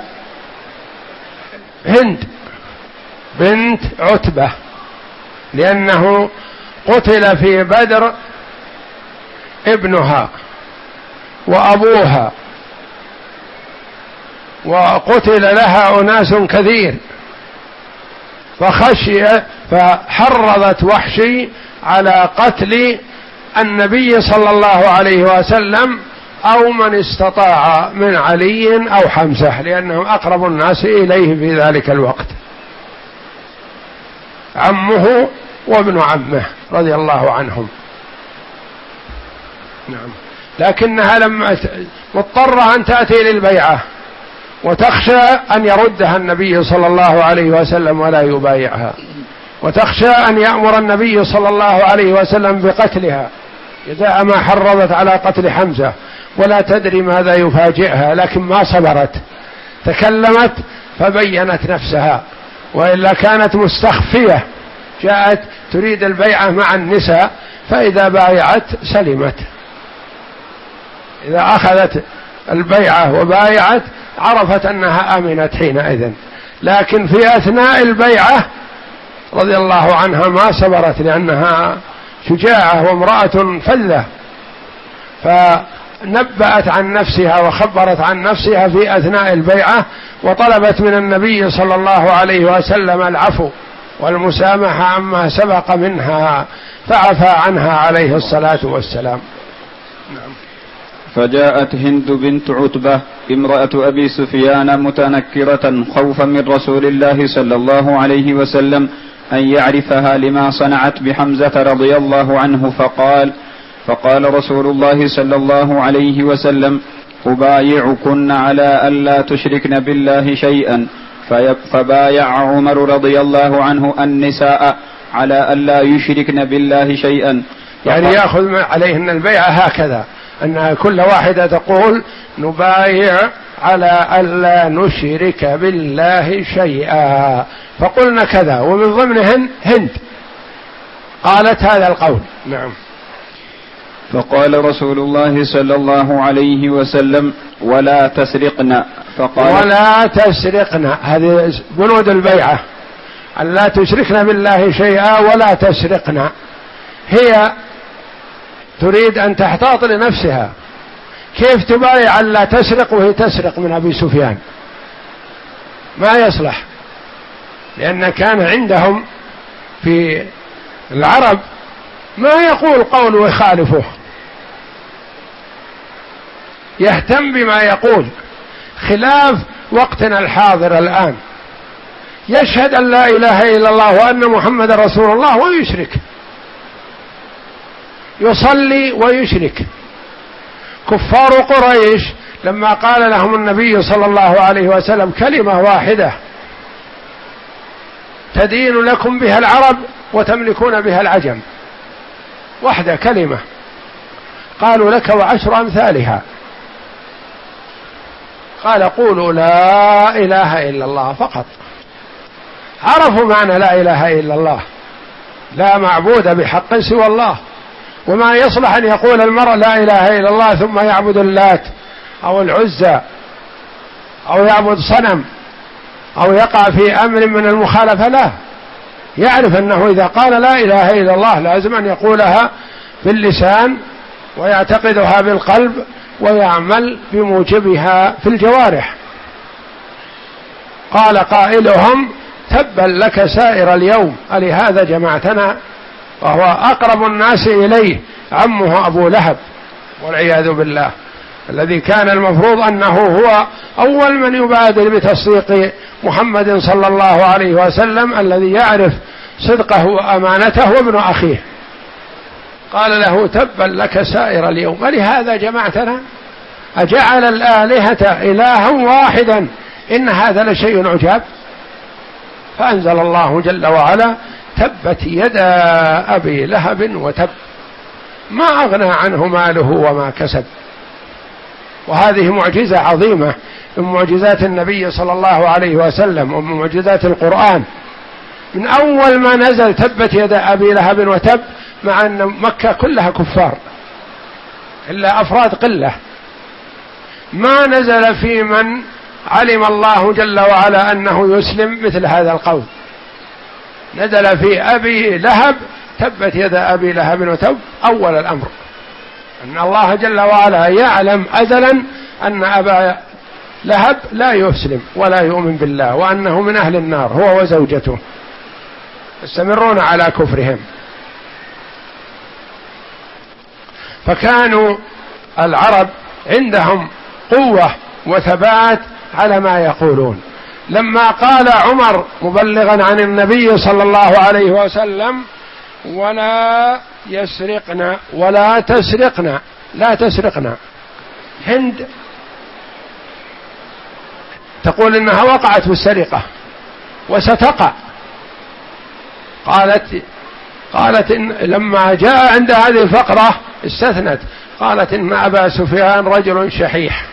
هند بنت عتبة، لأنه قتل في بدر ابنها وأبوها، وقتل لها أناس كثير، فخشي فحرضت وحشي على قتل النبي صلى الله عليه وسلم أو من استطاع من علي أو حمزة، لأنهم أقرب الناس إليه في ذلك الوقت، عمه وابن عمه رضي الله عنهم. نعم. لكنها لما مضطرة أن تأتي للبيعة وتخشى أن يردها النبي صلى الله عليه وسلم ولا يبايعها، وتخشى أن يأمر النبي صلى الله عليه وسلم بقتلها إذا ما حرضت على قتل حمزة، ولا تدري ماذا يفاجئها، لكن ما صبرت، تكلمت فبينت نفسها، وإلا كانت مستخفية، جاءت تريد البيعة مع النساء، فإذا بايعت سلمت، إذا أخذت البيعة وبايعت عرفت أنها آمنت حينئذ. لكن في أثناء البيعة رضي الله عنها ما صبرت، لأنها شجاعة وامرأة فذة، فنبأت عن نفسها وخبرت عن نفسها في أثناء البيعة، وطلبت من النبي صلى الله عليه وسلم العفو والمسامحة عما سبق منها، فعفى عنها عليه الصلاة والسلام. نعم. فجاءت هند بنت عتبة امرأة أبي سفيان متنكرة خوفا من رسول الله صلى الله عليه وسلم أن يعرفها لما صنعت بحمزة رضي الله عنه، فقال فقال رسول الله صلى الله عليه وسلم: أبايعكن على ألا تشركن بالله شيئا، فبايع عمر رضي الله عنه النساء على ألا يشركن بالله شيئا. يعني يأخذ عليهن البيعة هكذا، أن كل واحدة تقول: نبايع على ألا نشرك بالله شيئا، فقلنا كذا، ومن ضمنهن هند قالت هذا القول. نعم. فقال رسول الله صلى الله عليه وسلم: ولا تسرقن. فقال: ولا تسرقن، هذه بنود البيعة، أن لا تشركن بالله شيئا ولا تسرقن. هي تريد أن تحتاط لنفسها، كيف تبايع أن لا تسرق وهي تسرق من أبي سفيان؟ ما يصلح، لأن كان عندهم في العرب ما يقول قول ويخالفه، يهتم بما يقول، خلاف وقتنا الحاضر الآن، يشهد أن لا إله إلا الله وأن محمد رسول الله ويشرك، يصلي ويشرك. كفار قريش لما قال لهم النبي صلى الله عليه وسلم كلمة واحدة تدين لكم بها العرب وتملكون بها العجم، واحدة كلمة، قالوا: لك وعشر أمثالها. قال: قولوا لا إله إلا الله فقط. عرفوا معنى لا إله إلا الله، لا معبود بحق سوى الله. وما يصلح أن يقول المرء لا إله إلا الله ثم يعبد اللات أو العزى أو يعبد صنم أو يقع في أمر من المخالفة، لا، يعرف أنه إذا قال لا إله إلا الله لازم أن يقولها باللسان ويعتقدها بالقلب ويعمل بموجبها في الجوارح. قال قائلهم: تبا لك سائر اليوم ألهذا جمعتنا؟ وهو أقرب الناس إليه عمه أبو لهب والعياذ بالله، الذي كان المفروض أنه هو أول من يبادر بتصديق محمد صلى الله عليه وسلم، الذي يعرف صدقه وأمانته وابن أخيه. قال له: تبا لك سائر اليوم ألهذا جمعتنا؟ أجعل الآلهة إلها واحدا إن هذا لشيء عجاب. فأنزل الله جل وعلا: تبت يدا أبي لهب وتب ما أغنى عنه ماله وما كسب. وهذه معجزة عظيمة من معجزات النبي صلى الله عليه وسلم ومن معجزات القرآن. من أول ما نزل تبت يدا أبي لهب وتب، مع أن مكة كلها كفار إلا أفراد قلة، ما نزل في من علم الله جل وعلا أنه يسلم مثل هذا القول. نزل في أبي لهب: تبت يدا أبي لهب وتب، أول الأمر أن الله جل وعلا يعلم أزلا أن أبا لهب لا يسلم ولا يؤمن بالله، وأنه من أهل النار هو وزوجته، يستمرون على كفرهم. فكانوا العرب عندهم قوة وثبات على ما يقولون. لما قال عمر مبلغا عن النبي صلى الله عليه وسلم: ولا يسرقنا ولا تسرقنا، لا تسرقنا، هند تقول إنها وقعت في السرقة وستقع. قالت قالت إن لما جاء عند هذه الفقرة استثنت، قالت: إن أبا سفيان رجل شحيح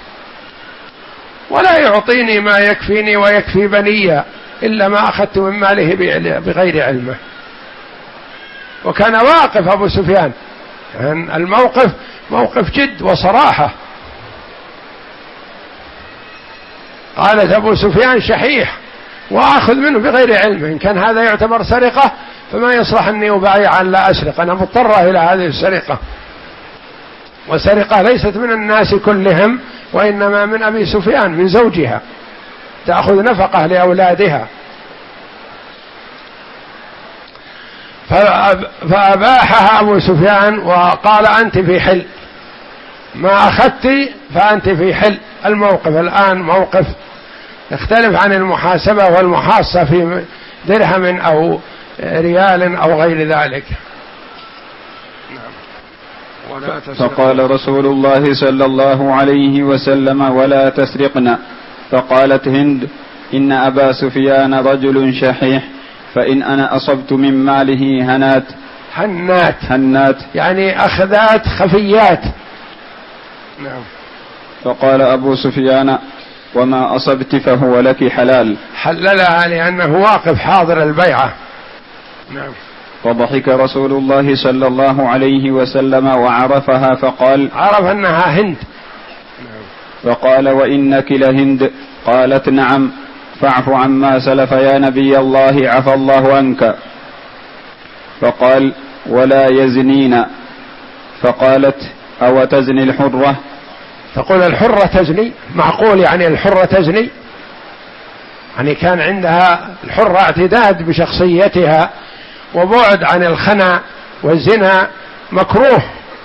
ولا يعطيني ما يكفيني ويكفي بني إلا ما أخذت من ماله بغير علمه. وكان واقف أبو سفيان، يعني الموقف موقف جد وصراحة. قالت: أبو سفيان شحيح وأخذ منه بغير علمه، إن كان هذا يعتبر سرقة فما يصلح أني أبايع أن لا أسرق، أنا مضطرة إلى هذه السرقة، وسرقة ليست من الناس كلهم وإنما من أبي سفيان من زوجها، تأخذ نفقة لأولادها. فأباحها أبو سفيان وقال: أنت في حل، ما أخذت فأنت في حل. الموقف الآن موقف يختلف عن المحاسبة والمحاصة في درهم أو ريال أو غير ذلك. فقال رسول الله صلى الله عليه وسلم: ولا تسرقن. فقالت هند: إن أبا سفيان رجل شحيح، فإن أنا أصبت من ماله هنات. هنات هنات يعني أخذات خفيات. نعم. فقال أبو سفيان: وما أصبت فهو لك حلال. حللها لأنه واقف حاضر البيعة. نعم. فضحك رسول الله صلى الله عليه وسلم وعرفها فقال: عرف أنها هند. فقال: وإنك لهند؟ قالت: نعم. فاعف عما سلف يا نبي الله، عفى الله عنك. فقال: ولا يزنين. فقالت: أو تزني الحرة؟ تقول الحرة تزني؟ معقول يعني الحرة تزني؟ يعني كان عندها الحرة اعتداد بشخصيتها وبعد عن الخنا والزنا مكروه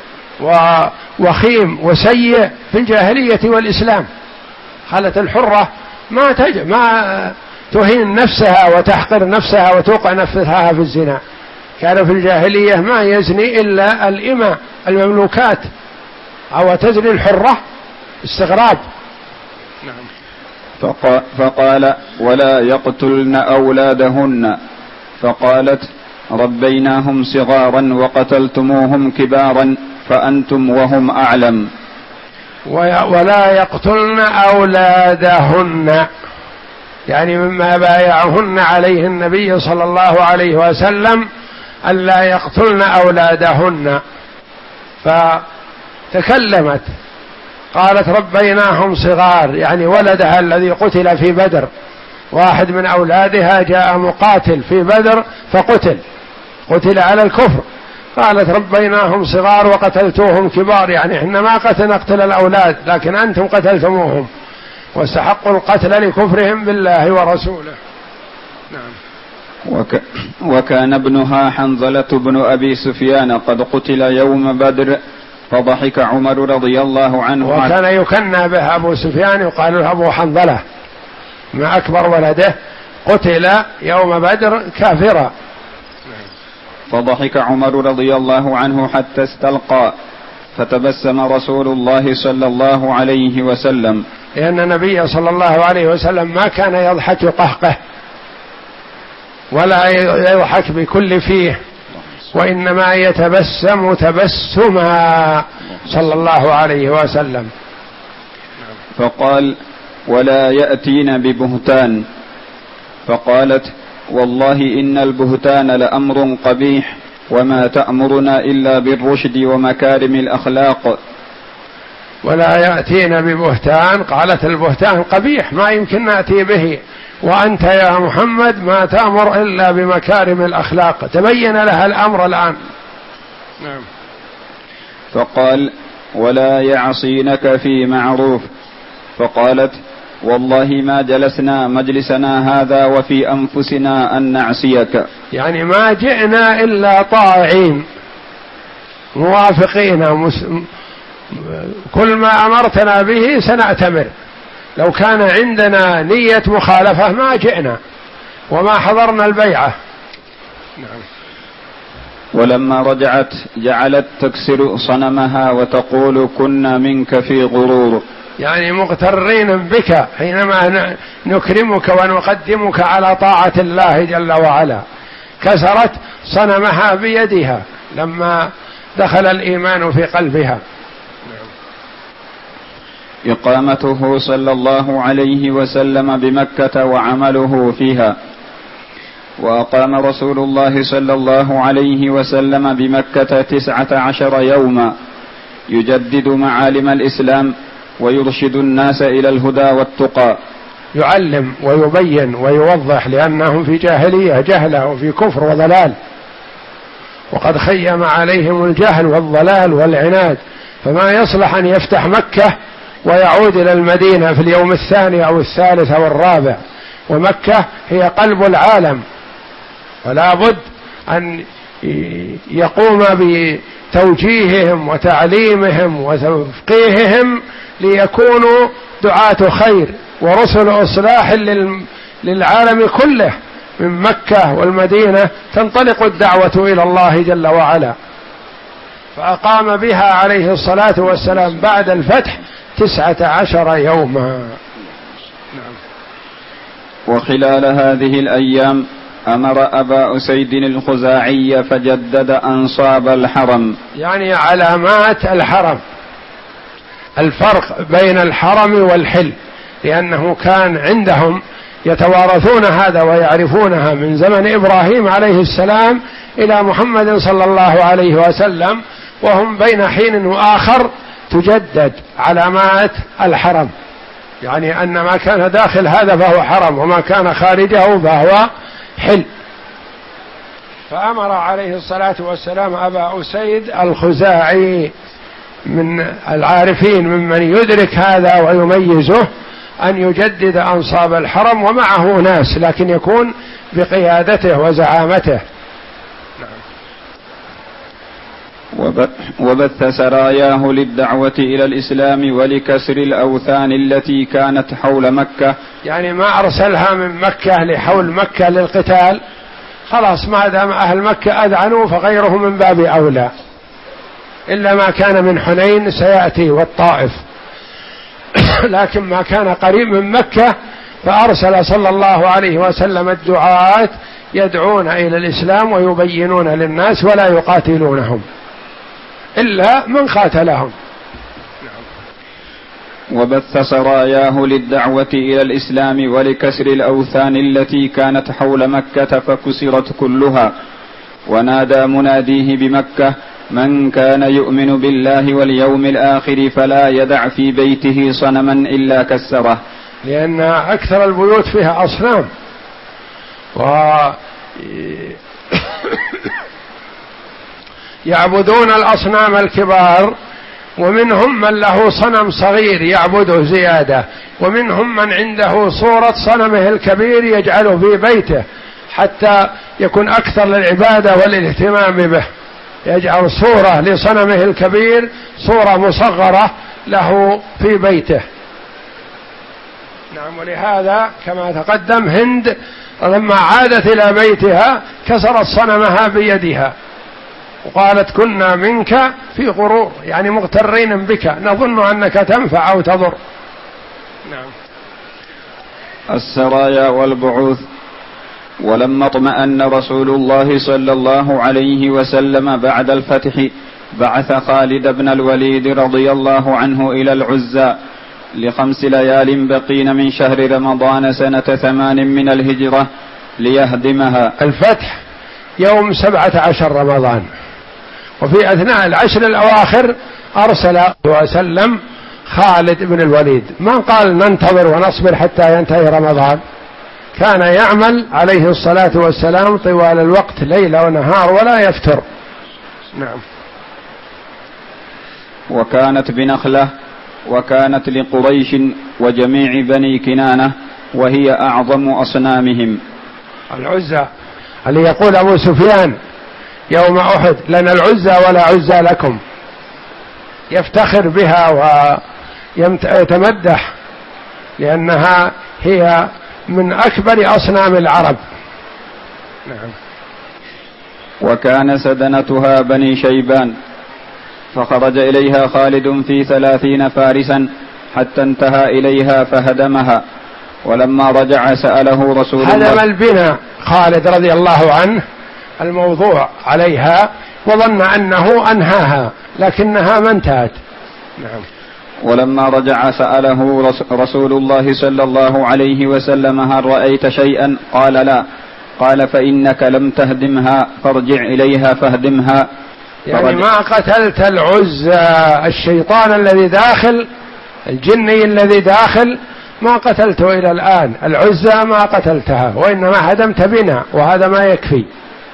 ووخيم وسيء في الجاهلية والإسلام. قالت الحرة ما تج... ما تهين نفسها وتحقر نفسها وتوقع نفسها في الزنا. كان في الجاهلية ما يزني إلا الإماء المملوكات. أو تزني الحرة؟ استغراب. نعم. فقال: ولا يقتلن أولادهن. فقالت: ربيناهم صغارا وقتلتموهم كبارا، فأنتم وهم أعلم. ولا يقتلن أولادهن يعني مما بايعهن عليه النبي صلى الله عليه وسلم ألا يقتلن أولادهن. فتكلمت قالت: ربيناهم صغار، يعني ولدها الذي قتل في بدر، واحد من أولادها جاء مقاتل في بدر فقتل، قتل على الكفر. قالت: ربيناهم صغار وقتلتوهم كبار، يعني احنا ما قتل نقتل الأولاد لكن أنتم قتلتموهم واستحقوا القتل لكفرهم بالله ورسوله. نعم. وك وكان ابنها حنظلة بن أبي سفيان قد قتل يوم بدر، فضحك عمر رضي الله عنه. وكان يكنى به أبو سفيان يقال له أبو حنظلة، ما أكبر ولده قتل يوم بدر كافرا. فضحك عمر رضي الله عنه حتى استلقى، فتبسم رسول الله صلى الله عليه وسلم، لأن النبي صلى الله عليه وسلم ما كان يضحك قهقه ولا يضحك بكل فيه، وإنما يتبسم تبسما صلى الله عليه وسلم. فقال: ولا يأتين ببهتان. فقالت: والله إن البهتان لأمر قبيح، وما تأمرنا إلا بالرشد ومكارم الأخلاق. ولا يأتين ببهتان، قالت البهتان قبيح ما يمكن نأتي به، وأنت يا محمد ما تأمر إلا بمكارم الأخلاق. تبين لها الأمر الآن. نعم. فقال: ولا يعصينك في معروف. فقالت: والله ما جلسنا مجلسنا هذا وفي أنفسنا أن نعصيك، يعني ما جئنا إلا طائعين موافقين، مس... كل ما أمرتنا به سنأتمر، لو كان عندنا نية مخالفة ما جئنا وما حضرنا البيعة. نعم. ولما رجعت جعلت تكسر صنمها وتقول: كنا منك في غرور، يعني مغترين بك حينما نكرمك ونقدمك على طاعة الله جل وعلا. كسرت صنمها بيدها لما دخل الإيمان في قلبها. إقامته صلى الله عليه وسلم بمكة وعمله فيها. وأقام رسول الله صلى الله عليه وسلم بمكة تسعة عشر يوما يجدد معالم الإسلام ويرشد الناس إلى الهدى والتقى. يعلم ويبين ويوضح، لأنهم في جاهلية جهلة وفي كفر وضلال، وقد خيم عليهم الجهل والضلال والعناد، فما يصلح أن يفتح مكة ويعود إلى المدينة في اليوم الثاني أو الثالث أو الرابع، ومكة هي قلب العالم، فلا بد أن يقوم توجيههم وتعليمهم وتفقيههم ليكونوا دعاة خير ورسل إصلاح للعالم كله. من مكة والمدينة تنطلق الدعوة إلى الله جل وعلا، فأقام بها عليه الصلاة والسلام بعد الفتح تسعة عشر يوما. نعم. وخلال هذه الأيام أمر أبا أسيد الخزاعي فجدد أنصاب الحرم، يعني علامات الحرم، الفرق بين الحرم والحل، لأنه كان عندهم يتوارثون هذا ويعرفونها من زمن إبراهيم عليه السلام إلى محمد صلى الله عليه وسلم، وهم بين حين وآخر تجدد علامات الحرم، يعني أن ما كان داخل هذا فهو حرم وما كان خارجه فهو حل. فأمر عليه الصلاة والسلام أبا أسيد الخزاعي من العارفين ممن يدرك هذا ويميزه أن يجدد أنصاب الحرم، ومعه ناس لكن يكون بقيادته وزعامته. وبث سراياه للدعوة إلى الإسلام ولكسر الأوثان التي كانت حول مكة، يعني ما أرسلها من مكة لحول مكة للقتال، خلاص ما دام أهل مكة أذعنوا فغيره من باب أولى، إلا ما كان من حنين سيأتي والطائف، لكن ما كان قريب من مكة فأرسل صلى الله عليه وسلم الدعاة يدعون إلى الإسلام ويبينون للناس ولا يقاتلونهم إلا من قاتلهم. وبث سراياه للدعوة إلى الإسلام ولكسر الأوثان التي كانت حول مكة فكسرت كلها، ونادى مناديه بمكة: من كان يؤمن بالله واليوم الآخر فلا يدع في بيته صنما إلا كسره، لأن أكثر البيوت فيها أصنام، و يعبدون الأصنام الكبار، ومنهم من له صنم صغير يعبده زيادة، ومنهم من عنده صورة صنمه الكبير يجعله في بيته حتى يكون أكثر للعبادة والاهتمام به، يجعل صورة لصنمه الكبير صورة مصغرة له في بيته. نعم. ولهذا كما تقدم هند لما عادت إلى بيتها كسرت صنمها بيدها وقالت: كنا منك في غرور، يعني مغترين بك، نظن أنك تنفع أو تضر. نعم. السرايا والبعوث. ولما اطمأن رسول الله صلى الله عليه وسلم بعد الفتح بعث خالد بن الوليد رضي الله عنه إلى العزى لخمس ليال بقين من شهر رمضان سنة ثمان من الهجرة ليهدمها. الفتح يوم سبعة عشر رمضان، وفي أثناء العشر الأواخر أرسل وسلم خالد بن الوليد، ما قال ننتظر ونصبر حتى ينتهي رمضان، كان يعمل عليه الصلاة والسلام طوال الوقت ليل ونهار ولا يفتر. نعم. وكانت بنخلة، وكانت لقريش وجميع بني كنانة، وهي أعظم أصنامهم. العزى اللي يقول أبو سفيان يوم أحد: لنا العزى ولا عزى لكم، يفتخر بها ويتمدح لأنها هي من أكبر أصنام العرب. نعم. وكان سدنتها بني شيبان، فخرج إليها خالد في ثلاثين فارسا حتى انتهى إليها فهدمها، ولما رجع سأله رسول الله. هدم البناء خالد رضي الله عنه الموضوع عليها وظن أنه أنهاها لكنها ما انتهت. نعم. ولما رجع سأله رسول الله صلى الله عليه وسلم: هل رأيت شيئا؟ قال: لا. قال: فإنك لم تهدمها فارجع إليها فاهدمها. يعني ما قتلت العزى، الشيطان الذي داخل، الجني الذي داخل ما قتلته إلى الآن، العزى ما قتلتها، وإنما هدمت بنا، وهذا ما يكفي.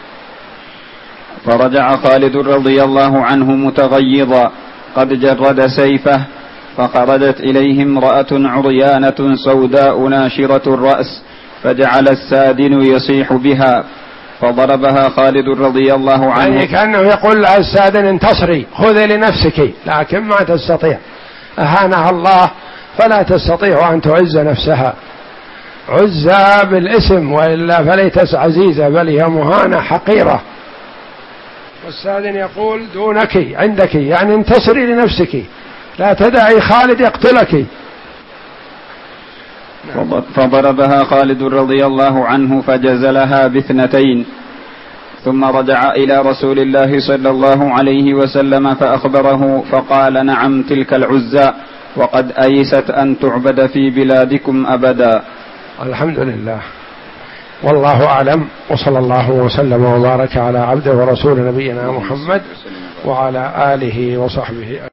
فرجع خالد رضي الله عنه متغيظا قد جرد سيفه، فخرجت إليه امرأة عريانة سوداء ناشرة الرأس، فجعل السادن يصيح بها، فضربها خالد رضي الله عنه. يعني كأنه يقول لها السادن انتصري خذي لنفسك، لكن ما تستطيع، أهانها الله فلا تستطيع أن تعز نفسها. عزة بالاسم، وإلا فليتس عزيزة، بل هي مهانة حقيرة. والسادن يقول دونك عندك، يعني انتصري لنفسك، لا تدعي خالد يقتلك. فضربها خالد رضي الله عنه فجزلها باثنتين، ثم رجع إلى رسول الله صلى الله عليه وسلم فأخبره، فقال نعم تلك العزى، وقد أيست أن تعبد في بلادكم أبدا. الحمد لله، والله أعلم، وصلى الله وسلم وبارك على عبده ورسول نبينا محمد وعلى آله وصحبه.